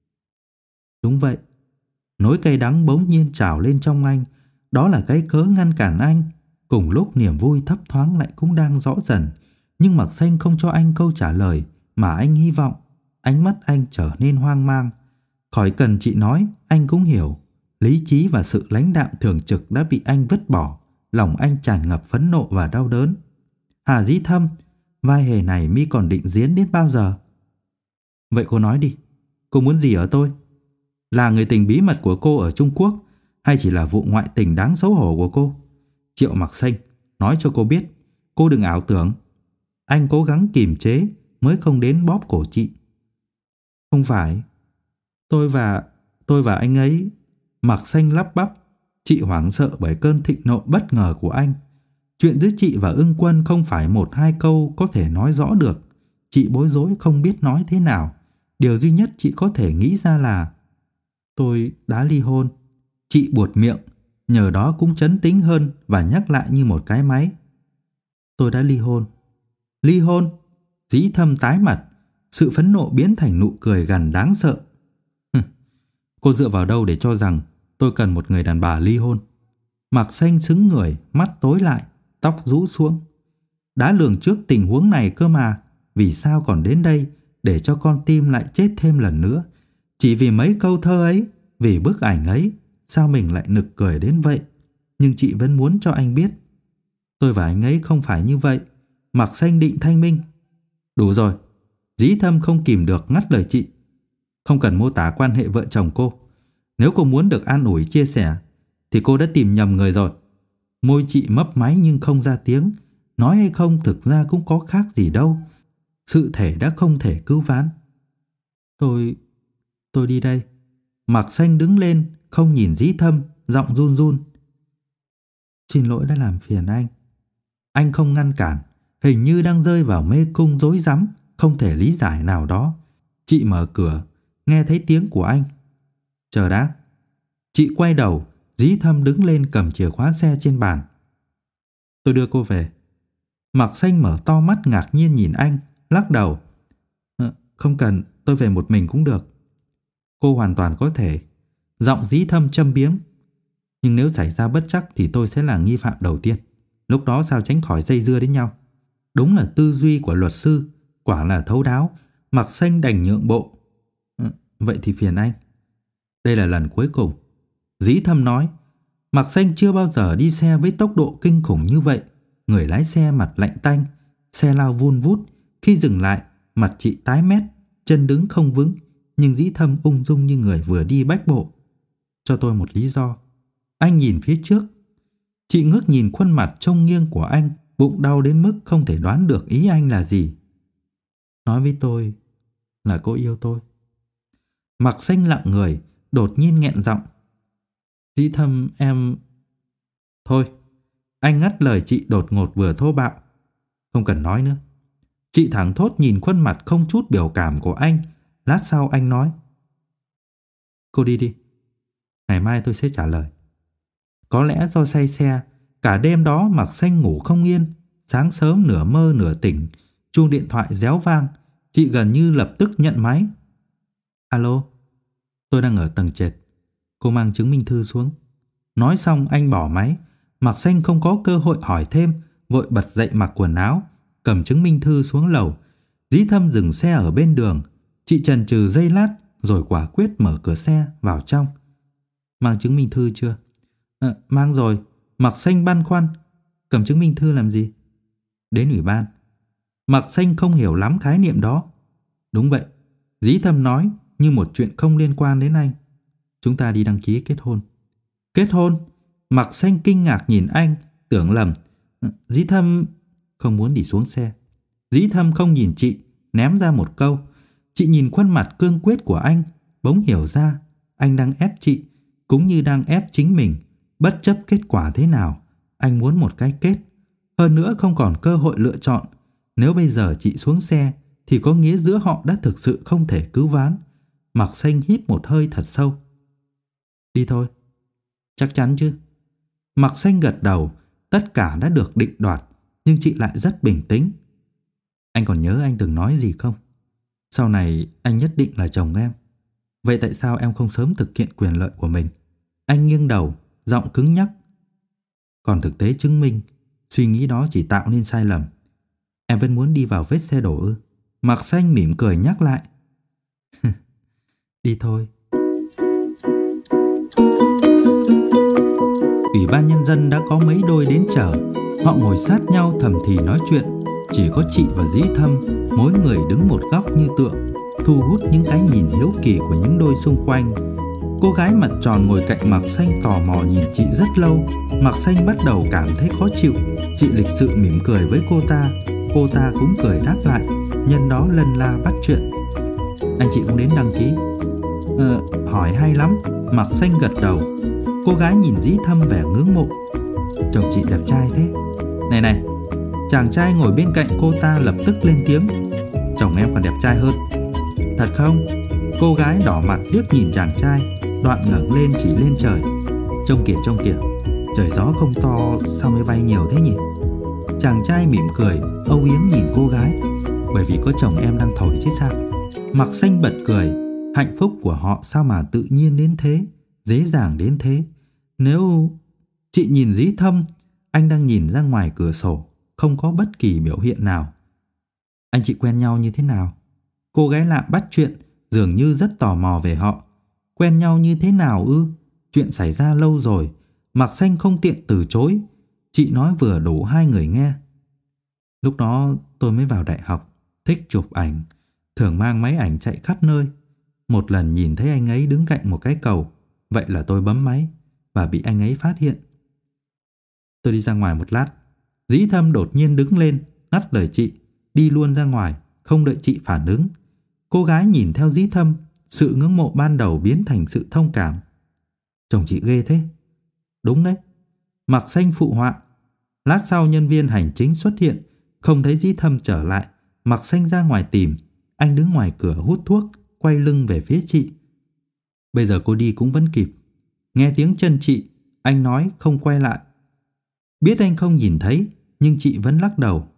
Speaker 1: Đúng vậy. Nỗi cay đắng bỗng nhiên trào lên trong anh. Đó là cái cớ ngăn cản anh. Cùng lúc niềm vui thấp thoáng lại cũng đang rõ dần. Nhưng Mạc Xanh không cho anh câu trả lời mà anh hy vọng. Ánh mắt anh trở nên hoang mang. Khỏi cần chị nói, anh cũng hiểu. Lý trí và sự lãnh đạm thường trực đã bị anh vứt bỏ. Lòng anh tràn ngập phẫn nộ và đau đớn. Hà Dĩ Thâm, vai hề này mi còn định diễn đến bao giờ? Vậy cô nói đi, cô muốn gì ở tôi? Là người tình bí mật của cô ở Trung Quốc, hay chỉ là vụ ngoại tình đáng xấu hổ của cô? Triệu Mạc Xanh, nói cho cô biết, cô đừng ảo tưởng. Anh cố gắng kiềm chế mới không đến bóp cổ chị. Không phải, tôi và anh ấy. Mạc Xanh lắp bắp. Chị hoảng sợ bởi cơn thịnh nộ bất ngờ của anh. Chuyện giữa chị và Ưng Quân không phải một hai câu có thể nói rõ được. Chị bối rối không biết nói thế nào. Điều duy nhất chị có thể nghĩ ra là tôi đã ly hôn. Chị buột miệng, nhờ đó cũng trấn tĩnh hơn và nhắc lại như một cái máy. Tôi đã ly hôn. Ly hôn? Dĩ Thâm tái mặt, sự phẫn nộ biến thành nụ cười gằn đáng sợ. Cô dựa vào đâu để cho rằng tôi cần một người đàn bà ly hôn? Mạc Xanh sững người, mắt tối lại, tóc rũ xuống. Đã lường trước tình huống này cơ mà, vì sao còn đến đây để cho con tim lại chết thêm lần nữa? Chỉ vì mấy câu thơ ấy, vì bức ảnh ấy, sao mình lại nực cười đến vậy? Nhưng chị vẫn muốn cho anh biết. Tôi và anh ấy không phải như vậy. Mạc Xanh định thanh minh. Đủ rồi. Dĩ Thâm không kìm được ngắt lời chị. Không cần mô tả quan hệ vợ chồng cô. Nếu cô muốn được an ủi chia sẻ thì cô đã tìm nhầm người rồi. Môi chị mấp máy nhưng không ra tiếng. Nói hay không thực ra cũng có khác gì đâu. Sự thể đã không thể cứu vãn. Tôi đi đây. Mạc Xanh đứng lên, không nhìn Dĩ Thâm, giọng run run. Xin lỗi đã làm phiền anh. Anh không ngăn cản, hình như đang rơi vào mê cung rối rắm, không thể lý giải nào đó. Chị mở cửa, nghe thấy tiếng của anh. Chờ đã. Chị quay đầu, Dĩ Thâm đứng lên cầm chìa khóa xe trên bàn. Tôi đưa cô về. Mạc Xanh mở to mắt ngạc nhiên nhìn anh, lắc đầu. Không cần, tôi về một mình cũng được. Cô hoàn toàn có thể. Giọng Dĩ Thâm châm biếm. Nhưng nếu xảy ra bất trắc thì tôi sẽ là nghi phạm đầu tiên. Lúc đó sao tránh khỏi dây dưa đến nhau? Đúng là tư duy của luật sư, quả là thấu đáo. Mạc Xanh đành nhượng bộ. Vậy thì phiền anh. Đây là lần cuối cùng. Dĩ Thâm nói. Mạc Xanh chưa bao giờ đi xe với tốc độ kinh khủng như vậy. Người lái xe mặt lạnh tanh. Xe lao vun vút. Khi dừng lại, mặt chị tái mét, chân đứng không vững. Nhưng Dĩ Thâm ung dung như người vừa đi bách bộ. Cho tôi một lý do. Anh nhìn phía trước. Chị ngước nhìn khuôn mặt trông nghiêng của anh, bụng đau đến mức không thể đoán được ý anh là gì. Nói với tôi là cô yêu tôi. Mạc Xanh lặng người, đột nhiên nghẹn giọng. Dĩ Thâm, em... Thôi, anh ngắt lời chị đột ngột vừa thô bạo. Không cần nói nữa. Chị thẳng thốt nhìn khuôn mặt không chút biểu cảm của anh. Lát sau anh nói. Cô đi đi. Ngày mai tôi sẽ trả lời. Có lẽ do say xe, cả đêm đó Mạc Xanh ngủ không yên. Sáng sớm nửa mơ nửa tỉnh, chuông điện thoại réo vang. Chị gần như lập tức nhận máy. Alo, tôi đang ở tầng trệt. Cô mang chứng minh thư xuống. Nói xong anh bỏ máy. Mạc Xanh không có cơ hội hỏi thêm, vội bật dậy mặc quần áo, cầm chứng minh thư xuống lầu. Dĩ Thâm dừng xe ở bên đường. Chị chần chừ giây lát rồi quả quyết mở cửa xe vào trong. Mang chứng minh thư chưa? Mang rồi. Mạc Xanh băn khoăn. Cầm chứng minh thư làm gì? Đến ủy ban. Mạc Xanh không hiểu lắm khái niệm đó. Đúng vậy. Dĩ Thâm nói như một chuyện không liên quan đến anh. Chúng ta đi đăng ký kết hôn. Kết hôn? Mạc Xanh kinh ngạc nhìn anh, tưởng lầm. Dĩ Thâm... Không muốn đi xuống xe. Dĩ Thâm không nhìn chị, ném ra một câu. Chị nhìn khuôn mặt cương quyết của anh, bỗng hiểu ra anh đang ép chị, cũng như đang ép chính mình. Bất chấp kết quả thế nào, anh muốn một cái kết. Hơn nữa không còn cơ hội lựa chọn. Nếu bây giờ chị xuống xe thì có nghĩa giữa họ đã thực sự không thể cứu vãn. Mạc Xanh hít một hơi thật sâu. Đi thôi. Chắc chắn chứ? Mạc Xanh gật đầu. Tất cả đã được định đoạt, nhưng chị lại rất bình tĩnh. Anh còn nhớ anh từng nói gì không? Sau này anh nhất định là chồng em. Vậy tại sao em không sớm thực hiện quyền lợi của mình? Anh nghiêng đầu, giọng cứng nhắc. Còn thực tế chứng minh, suy nghĩ đó chỉ tạo nên sai lầm. Em vẫn muốn đi vào vết xe đổ ư? Mạc Xanh mỉm cười nhắc lại. Đi thôi. Ủy ban nhân dân đã có mấy đôi đến chờ. Họ ngồi sát nhau thầm thì nói chuyện. Chỉ có chị và Dĩ Thâm, mỗi người đứng một góc như tượng, thu hút những cái nhìn hiếu kỳ của những đôi xung quanh. Cô gái mặt tròn ngồi cạnh Mạc Xanh tò mò nhìn chị rất lâu. Mạc Xanh bắt đầu cảm thấy khó chịu. Chị lịch sự mỉm cười với cô ta cũng cười đáp lại. Nhân đó lân la bắt chuyện. Anh chị cũng đến đăng ký? Hỏi hay lắm. Mạc Xanh gật đầu. Cô gái nhìn Dĩ Thâm vẻ ngưỡng mộ. Chồng chị đẹp trai thế. Này, chàng trai ngồi bên cạnh cô ta lập tức lên tiếng. Chồng em còn đẹp trai hơn. Thật không? Cô gái đỏ mặt liếc nhìn chàng trai, đoạn ngẩng lên chỉ lên trời. Trông kìa, trời gió không to sao mới bay nhiều thế nhỉ? Chàng trai mỉm cười, âu yếm nhìn cô gái. Bởi vì có chồng em đang thổi chứ sao? Mạc Xanh bật cười. Hạnh phúc của họ sao mà tự nhiên đến thế, dễ dàng đến thế. Nếu... Chị nhìn Dĩ Thâm, anh đang nhìn ra ngoài cửa sổ, không có bất kỳ biểu hiện nào. Anh chị quen nhau như thế nào? Cô gái lạ bắt chuyện, dường như rất tò mò về họ. Quen nhau như thế nào ư? Chuyện xảy ra lâu rồi. Mạc Xanh không tiện từ chối. Chị nói vừa đủ hai người nghe. Lúc đó tôi mới vào đại học, thích chụp ảnh, thường mang máy ảnh chạy khắp nơi. Một lần nhìn thấy anh ấy đứng cạnh một cái cầu, vậy là tôi bấm máy và bị anh ấy phát hiện. Tôi đi ra ngoài một lát. Dĩ Thâm đột nhiên đứng lên, ngắt lời chị, đi luôn ra ngoài, không đợi chị phản ứng. Cô gái nhìn theo Dĩ Thâm, sự ngưỡng mộ ban đầu biến thành sự thông cảm. Chồng chị ghê thế. Đúng đấy. Mạc Xanh phụ họa. Lát sau nhân viên hành chính xuất hiện, không thấy Dĩ Thâm trở lại. Mạc Xanh ra ngoài tìm. Anh đứng ngoài cửa hút thuốc, quay lưng về phía chị. Bây giờ cô đi cũng vẫn kịp. Nghe tiếng chân chị, anh nói không quay lại. Biết anh không nhìn thấy, nhưng chị vẫn lắc đầu.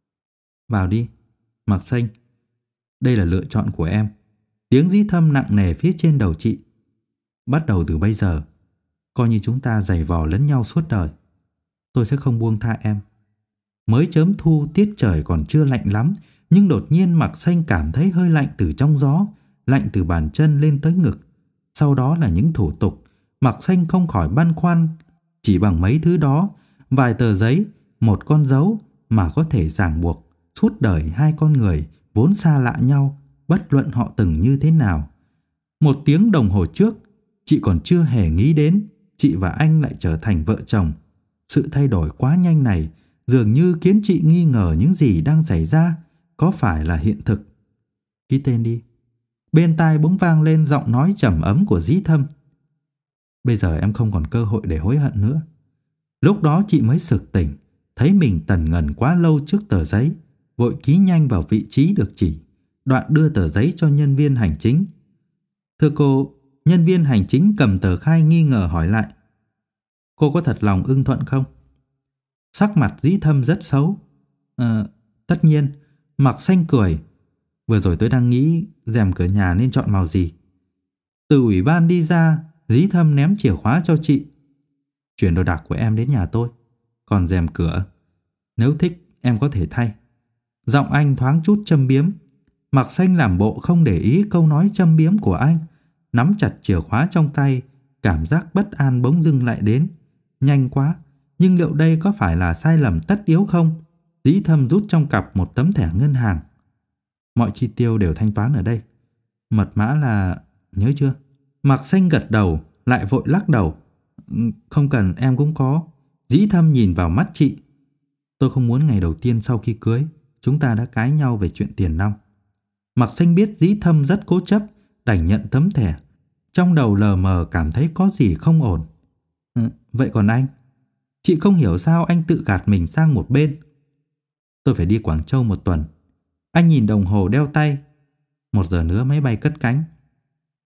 Speaker 1: Vào đi, Mạc Xanh. Đây là lựa chọn của em. Tiếng Dĩ Thâm nặng nề phía trên đầu chị. Bắt đầu từ bây giờ, coi như chúng ta giày vò lẫn nhau suốt đời. Tôi sẽ không buông tha em. Mới chớm thu, tiết trời còn chưa lạnh lắm, nhưng đột nhiên Mạc Xanh cảm thấy hơi lạnh từ trong gió, lạnh từ bàn chân lên tới ngực. Sau đó là những thủ tục. Mạc Xanh không khỏi băn khoăn. Chỉ bằng mấy thứ đó, vài tờ giấy, một con dấu mà có thể ràng buộc suốt đời hai con người vốn xa lạ nhau, bất luận họ từng như thế nào. 1 tiếng đồng hồ trước, chị còn chưa hề nghĩ đến chị và anh lại trở thành vợ chồng. Sự thay đổi quá nhanh này dường như khiến chị nghi ngờ những gì đang xảy ra có phải là hiện thực. Ký tên đi. Bên tai bỗng vang lên giọng nói trầm ấm của Dĩ Thâm. Bây giờ em không còn cơ hội để hối hận nữa. Lúc đó chị mới sực tỉnh, thấy mình tần ngần quá lâu trước tờ giấy, vội ký nhanh vào vị trí được chỉ, đoạn đưa tờ giấy cho nhân viên hành chính. Thưa cô, nhân viên hành chính cầm tờ khai nghi ngờ hỏi lại. Cô có thật lòng ưng thuận không? Sắc mặt Dĩ Thâm rất xấu. Tất nhiên. Mạc Xanh cười. Vừa rồi tôi đang nghĩ rèm cửa nhà nên chọn màu gì. Từ ủy ban đi ra, Dĩ Thâm ném chìa khóa cho chị. Chuyển đồ đạc của em đến nhà tôi. Còn rèm cửa, nếu thích em có thể thay. Giọng anh thoáng chút châm biếm. Mạc Xanh làm bộ không để ý câu nói châm biếm của anh, nắm chặt chìa khóa trong tay. Cảm giác bất an bỗng dưng lại đến. Nhanh quá, nhưng liệu đây có phải là sai lầm tất yếu không? Dĩ Thâm rút trong cặp một tấm thẻ ngân hàng. Mọi chi tiêu đều thanh toán ở đây. Mật mã là... nhớ chưa? Mạc Xanh gật đầu, lại vội lắc đầu. Không cần, em cũng có. Dĩ Thâm nhìn vào mắt chị. Tôi không muốn ngày đầu tiên sau khi cưới chúng ta đã cãi nhau về chuyện tiền nong. Mạc Xanh biết Dĩ Thâm rất cố chấp, đành nhận tấm thẻ. Trong đầu lờ mờ cảm thấy có gì không ổn. Vậy còn anh? Chị không hiểu sao anh tự gạt mình sang một bên. Tôi phải đi Quảng Châu 1 tuần. Anh nhìn đồng hồ đeo tay. 1 giờ nữa máy bay cất cánh.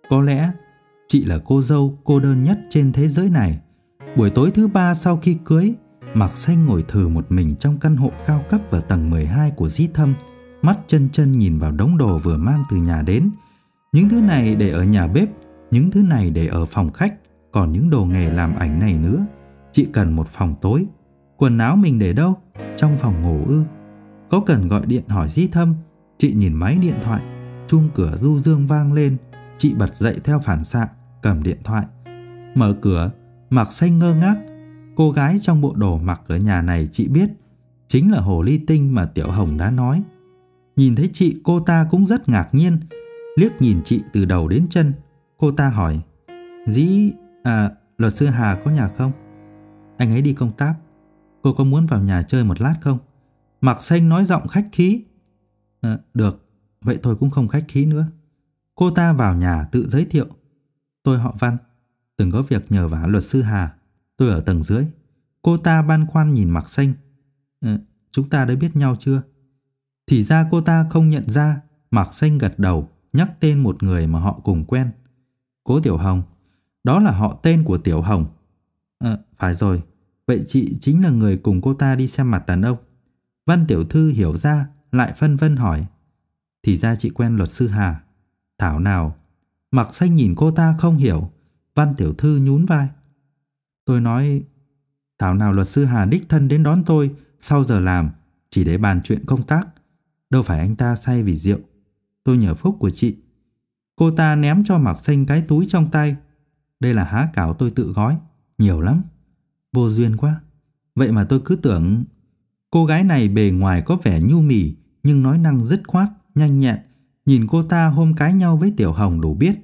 Speaker 1: Có lẽ chị là cô dâu cô đơn nhất trên thế giới này. Buổi tối thứ 3 sau khi cưới, Mạc Xanh ngồi thừ một mình trong căn hộ cao cấp ở tầng 12 của Dĩ Thâm, mắt chân chân nhìn vào đống đồ vừa mang từ nhà đến. Những thứ này để ở nhà bếp, những thứ này để ở phòng khách, còn những đồ nghề làm ảnh này nữa. Chị cần một phòng tối. Quần áo mình để đâu? Trong phòng ngủ ư? Có cần gọi điện hỏi Dĩ Thâm? Chị nhìn máy điện thoại, chuông cửa du dương vang lên. Chị bật dậy theo phản xạ, cầm điện thoại. Mở cửa, Mạc Xanh ngơ ngác. Cô gái trong bộ đồ mặc ở nhà này chị biết, chính là Hồ Ly Tinh mà Tiểu Hồng đã nói. Nhìn thấy chị, cô ta cũng rất ngạc nhiên, liếc nhìn chị từ đầu đến chân. Cô ta hỏi, luật sư Hà có nhà không? Anh ấy đi công tác. Cô có muốn vào nhà chơi một lát không? Mạc Xanh nói giọng khách khí. Được, vậy tôi cũng không khách khí nữa. Cô ta vào nhà tự giới thiệu. Tôi họ Văn, từng có việc nhờ vả luật sư Hà. Tôi ở tầng dưới. Cô ta băn khoăn nhìn Mạc Xanh. Chúng ta đã biết nhau chưa? Thì ra cô ta không nhận ra. Mạc Xanh gật đầu, nhắc tên một người mà họ cùng quen. Cố Tiểu Hồng. Đó là họ tên của Tiểu Hồng. Phải rồi, vậy chị chính là người cùng cô ta đi xem mặt đàn ông. Văn tiểu thư hiểu ra, lại phân vân hỏi. Thì ra chị quen luật sư Hà. Thảo nào? Mạc Xanh nhìn cô ta không hiểu. Văn tiểu thư nhún vai. Tôi nói, thảo nào luật sư Hà đích thân đến đón tôi sau giờ làm chỉ để bàn chuyện công tác. Đâu phải anh ta say vì rượu. Tôi nhờ phúc của chị. Cô ta ném cho Mạc Xanh cái túi trong tay. Đây là há cảo tôi tự gói, nhiều lắm. Vô duyên quá. Vậy mà tôi cứ tưởng... Cô gái này bề ngoài có vẻ nhu mì, nhưng nói năng dứt khoát, nhanh nhẹn. Nhìn cô ta hôm cãi nhau với Tiểu Hồng đủ biết.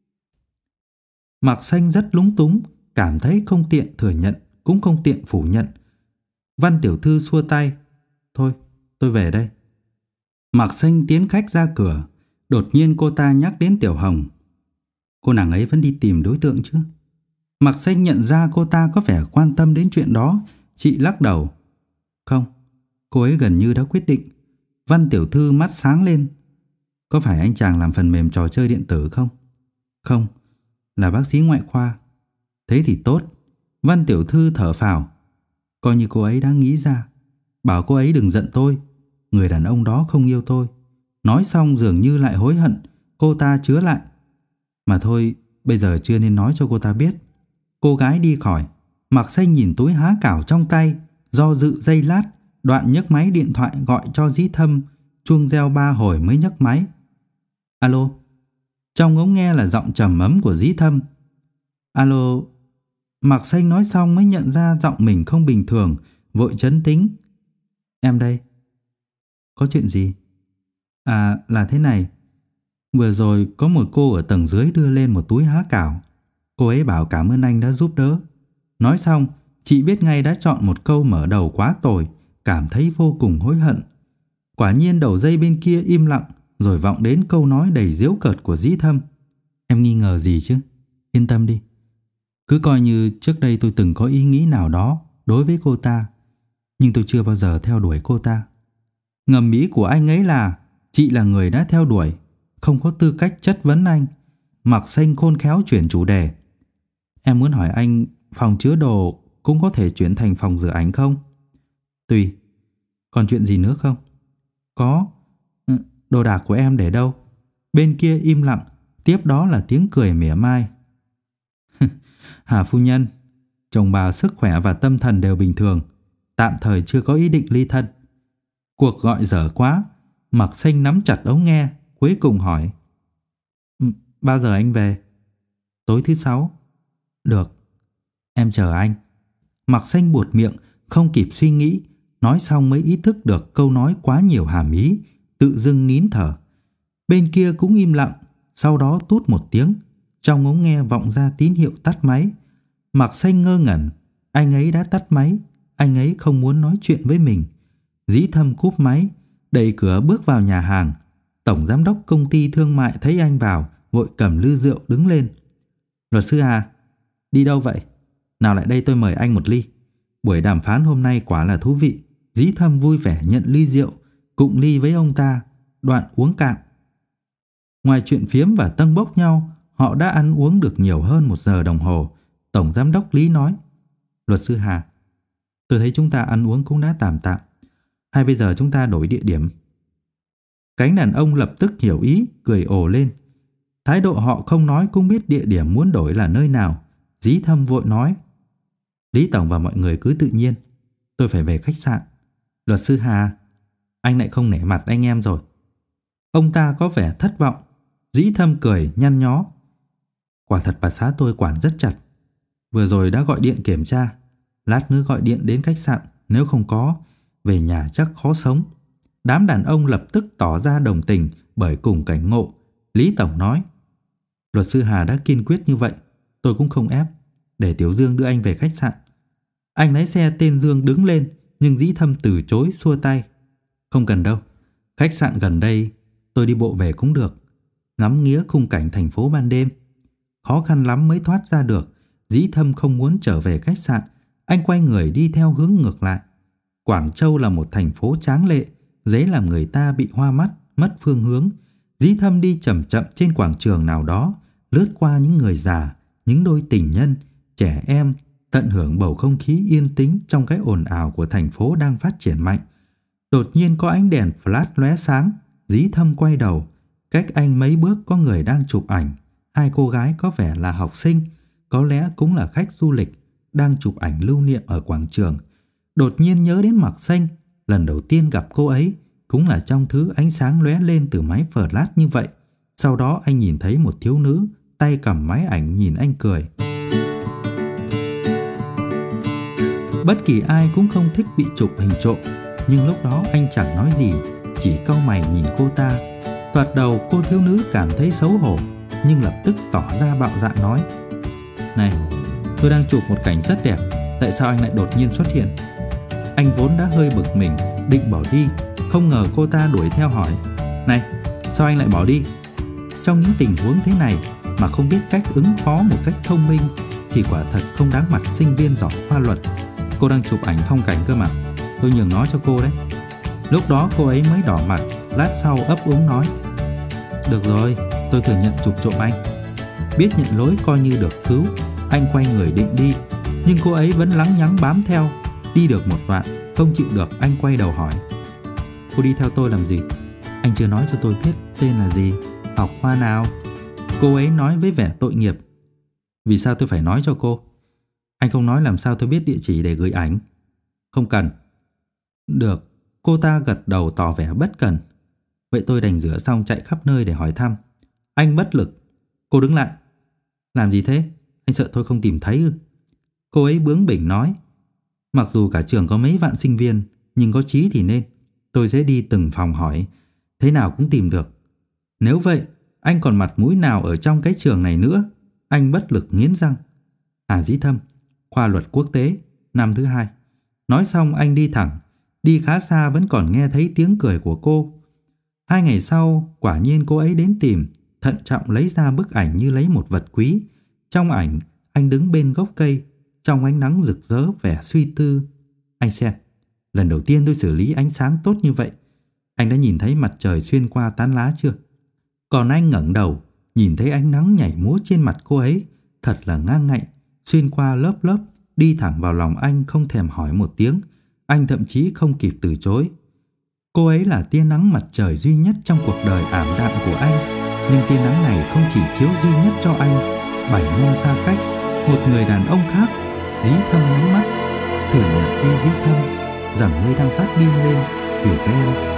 Speaker 1: Mạc Xanh rất lúng túng, cảm thấy không tiện thừa nhận, cũng không tiện phủ nhận. Văn tiểu thư xua tay. Thôi, tôi về đây. Mạc Xanh tiến khách ra cửa. Đột nhiên cô ta nhắc đến Tiểu Hồng. Cô nàng ấy vẫn đi tìm đối tượng chứ? Mạc Xanh nhận ra cô ta có vẻ quan tâm đến chuyện đó. Chị lắc đầu. Không, cô ấy gần như đã quyết định. Văn tiểu thư mắt sáng lên. Có phải anh chàng làm phần mềm trò chơi điện tử không? Không, là bác sĩ ngoại khoa. Thế thì tốt. Văn tiểu thư thở phào. Coi như cô ấy đã nghĩ ra. Bảo cô ấy đừng giận tôi. Người đàn ông đó không yêu tôi. Nói xong dường như lại hối hận. Cô ta chứa lại. Mà thôi, bây giờ chưa nên nói cho cô ta biết. Cô gái đi khỏi. Mạc Xanh nhìn túi há cảo trong tay, do dự giây lát, đoạn nhấc máy điện thoại gọi cho Dĩ Thâm. Chuông reo 3 hồi mới nhấc máy. Alo. Trong ống nghe là giọng trầm ấm của Dĩ Thâm. Alo. Mạc Xanh nói xong mới nhận ra giọng mình không bình thường, vội trấn tĩnh. Em đây. Có chuyện gì? Là thế này. Vừa rồi có một cô ở tầng dưới đưa lên một túi há cảo. Cô ấy bảo cảm ơn anh đã giúp đỡ. Nói xong, chị biết ngay đã chọn một câu mở đầu quá tồi, cảm thấy vô cùng hối hận. Quả nhiên đầu dây bên kia im lặng, rồi vọng đến câu nói đầy giễu cợt của Dĩ Thâm. Em nghi ngờ gì chứ? Yên tâm đi. Cứ coi như trước đây tôi từng có ý nghĩ nào đó đối với cô ta, nhưng tôi chưa bao giờ theo đuổi cô ta. Ngầm ý của anh ấy là chị là người đã theo đuổi, không có tư cách chất vấn anh. Mạc Xanh khôn khéo chuyển chủ đề. Em muốn hỏi anh, phòng chứa đồ cũng có thể chuyển thành phòng rửa ảnh không? Tùy. Còn chuyện gì nữa không? Có. Đồ đạc của em để đâu? Bên kia im lặng, tiếp đó là tiếng cười mỉa mai. Hà phu nhân, chồng bà sức khỏe và tâm thần đều bình thường, tạm thời chưa có ý định ly thân. Cuộc gọi dở quá. Mạc Xanh nắm chặt ống nghe, cuối cùng hỏi. Bao giờ anh về? Tối thứ 6. Được, em chờ anh. Mạc Xanh buột miệng, không kịp suy nghĩ. Nói xong mới ý thức được câu nói quá nhiều hàm ý, tự dưng nín thở. Bên kia cũng im lặng. Sau đó tút một tiếng, trong ống nghe vọng ra tín hiệu tắt máy. Mạc Xanh ngơ ngẩn. Anh ấy đã tắt máy. Anh ấy không muốn nói chuyện với mình. Dĩ Thâm cúp máy, đẩy cửa bước vào nhà hàng. Tổng giám đốc công ty thương mại thấy anh vào, vội cầm ly rượu đứng lên. Luật sư Hà, đi đâu vậy? Nào lại đây tôi mời anh một ly. Buổi đàm phán hôm nay quả là thú vị. Dĩ Thâm vui vẻ nhận ly rượu, cụng ly với ông ta, đoạn uống cạn. Ngoài chuyện phiếm và tâng bốc nhau, Họ đã ăn uống được nhiều hơn 1 giờ đồng hồ. Tổng giám đốc Lý nói: Luật sư Hà, tôi thấy chúng ta ăn uống cũng đã tạm tạm. Hay bây giờ chúng ta đổi địa điểm? Cánh đàn ông lập tức hiểu ý, cười ồ lên. Thái độ họ không nói cũng biết địa điểm muốn đổi là nơi nào. Dí Thâm vội nói: Lý tổng và mọi người cứ tự nhiên, tôi phải về khách sạn. Luật sư Hà, anh lại không nể mặt anh em rồi. Ông ta có vẻ thất vọng. Dĩ Thâm cười nhăn nhó: Quả thật bà xã tôi quản rất chặt. Vừa rồi đã gọi điện kiểm tra, lát nữa gọi điện đến khách sạn. Nếu không có, về nhà chắc khó sống. Đám đàn ông lập tức tỏ ra đồng tình bởi cùng cảnh ngộ. Lý tổng nói: Luật sư Hà đã kiên quyết như vậy, tôi cũng không ép. Để Tiểu Dương đưa anh về khách sạn. Anh lái xe tên Dương đứng lên, nhưng Dĩ Thâm từ chối xua tay: Không cần đâu, khách sạn gần đây, tôi đi bộ về cũng được. Ngắm nghía khung cảnh thành phố ban đêm. Khó khăn lắm mới thoát ra được. Dĩ Thâm không muốn trở về khách sạn. Anh quay người đi theo hướng ngược lại. Quảng Châu là một thành phố tráng lệ, dễ làm người ta bị hoa mắt, mất phương hướng. Dĩ Thâm đi chậm chậm trên quảng trường nào đó, lướt qua những người già, những đôi tình nhân, trẻ em, tận hưởng bầu không khí yên tĩnh trong cái ồn ào của thành phố đang phát triển mạnh. Đột nhiên có ánh đèn flash lóe sáng. Dĩ Thâm quay đầu. Cách anh mấy bước có người đang chụp ảnh. 2 cô gái có vẻ là học sinh, có lẽ cũng là khách du lịch, đang chụp ảnh lưu niệm ở quảng trường. Đột nhiên nhớ đến Mạc Xanh, lần đầu tiên gặp cô ấy cũng là trong thứ ánh sáng lóe lên từ máy flash như vậy. Sau đó anh nhìn thấy một thiếu nữ tay cầm máy ảnh nhìn anh cười. Bất kỳ ai cũng không thích bị chụp hình trộm, nhưng lúc đó anh chẳng nói gì, chỉ cau mày nhìn cô ta. Thoạt đầu cô thiếu nữ cảm thấy xấu hổ, nhưng lập tức tỏ ra bạo dạn nói: Này, tôi đang chụp một cảnh rất đẹp, tại sao anh lại đột nhiên xuất hiện? Anh vốn đã hơi bực mình, định bỏ đi, không ngờ cô ta đuổi theo hỏi: Này, sao anh lại bỏ đi? Trong những tình huống thế này mà không biết cách ứng phó một cách thông minh thì quả thật không đáng mặt sinh viên giỏi khoa luật. Cô đang chụp ảnh phong cảnh cơ mà, tôi nhường nó cho cô đấy. Lúc đó cô ấy mới đỏ mặt, lát sau ấp úng nói: Được rồi, tôi thừa nhận chụp trộm anh. Biết nhận lỗi coi như được cứu, anh quay người định đi, nhưng cô ấy vẫn lắng nhắng bám theo. Đi được một đoạn, không chịu được, anh quay đầu hỏi: Cô đi theo tôi làm gì? Anh chưa nói cho tôi biết tên là gì, học khoa nào? Cô ấy nói với vẻ tội nghiệp: Vì sao tôi phải nói cho cô? Anh không nói làm sao tôi biết địa chỉ để gửi ảnh? Không cần. Được, cô ta gật đầu tỏ vẻ bất cần. Vậy tôi đành rửa xong chạy khắp nơi để hỏi thăm. Anh bất lực. Cô đứng lại. Làm gì thế? Anh sợ tôi không tìm thấy ư? Cô ấy bướng bỉnh nói: Mặc dù cả trường có mấy vạn sinh viên, nhưng có chí thì nên. Tôi sẽ đi từng phòng hỏi, thế nào cũng tìm được. Nếu vậy, anh còn mặt mũi nào ở trong cái trường này nữa? Anh bất lực nghiến răng. Hà Dĩ Thâm, khoa luật quốc tế, năm thứ 2. Nói xong anh đi thẳng. Đi khá xa vẫn còn nghe thấy tiếng cười của cô. 2 ngày sau, quả nhiên cô ấy đến tìm, thận trọng lấy ra bức ảnh như lấy một vật quý. Trong ảnh, anh đứng bên gốc cây, trong ánh nắng rực rỡ vẻ suy tư. Anh xem, lần đầu tiên tôi xử lý ánh sáng tốt như vậy. Anh đã nhìn thấy mặt trời xuyên qua tán lá chưa? Còn anh ngẩng đầu, nhìn thấy ánh nắng nhảy múa trên mặt cô ấy, thật là ngang ngạnh, xuyên qua lớp lớp, đi thẳng vào lòng anh không thèm hỏi một tiếng. Anh thậm chí không kịp từ chối. Cô ấy là tia nắng mặt trời duy nhất trong cuộc đời ảm đạm của anh. Nhưng tia nắng này không chỉ chiếu duy nhất cho anh. 7 năm xa cách, một người đàn ông khác. Dĩ Thâm nhắm mắt, thừa nhận đi Dĩ Thâm, rằng ngươi đang phát điên lên vì ghen.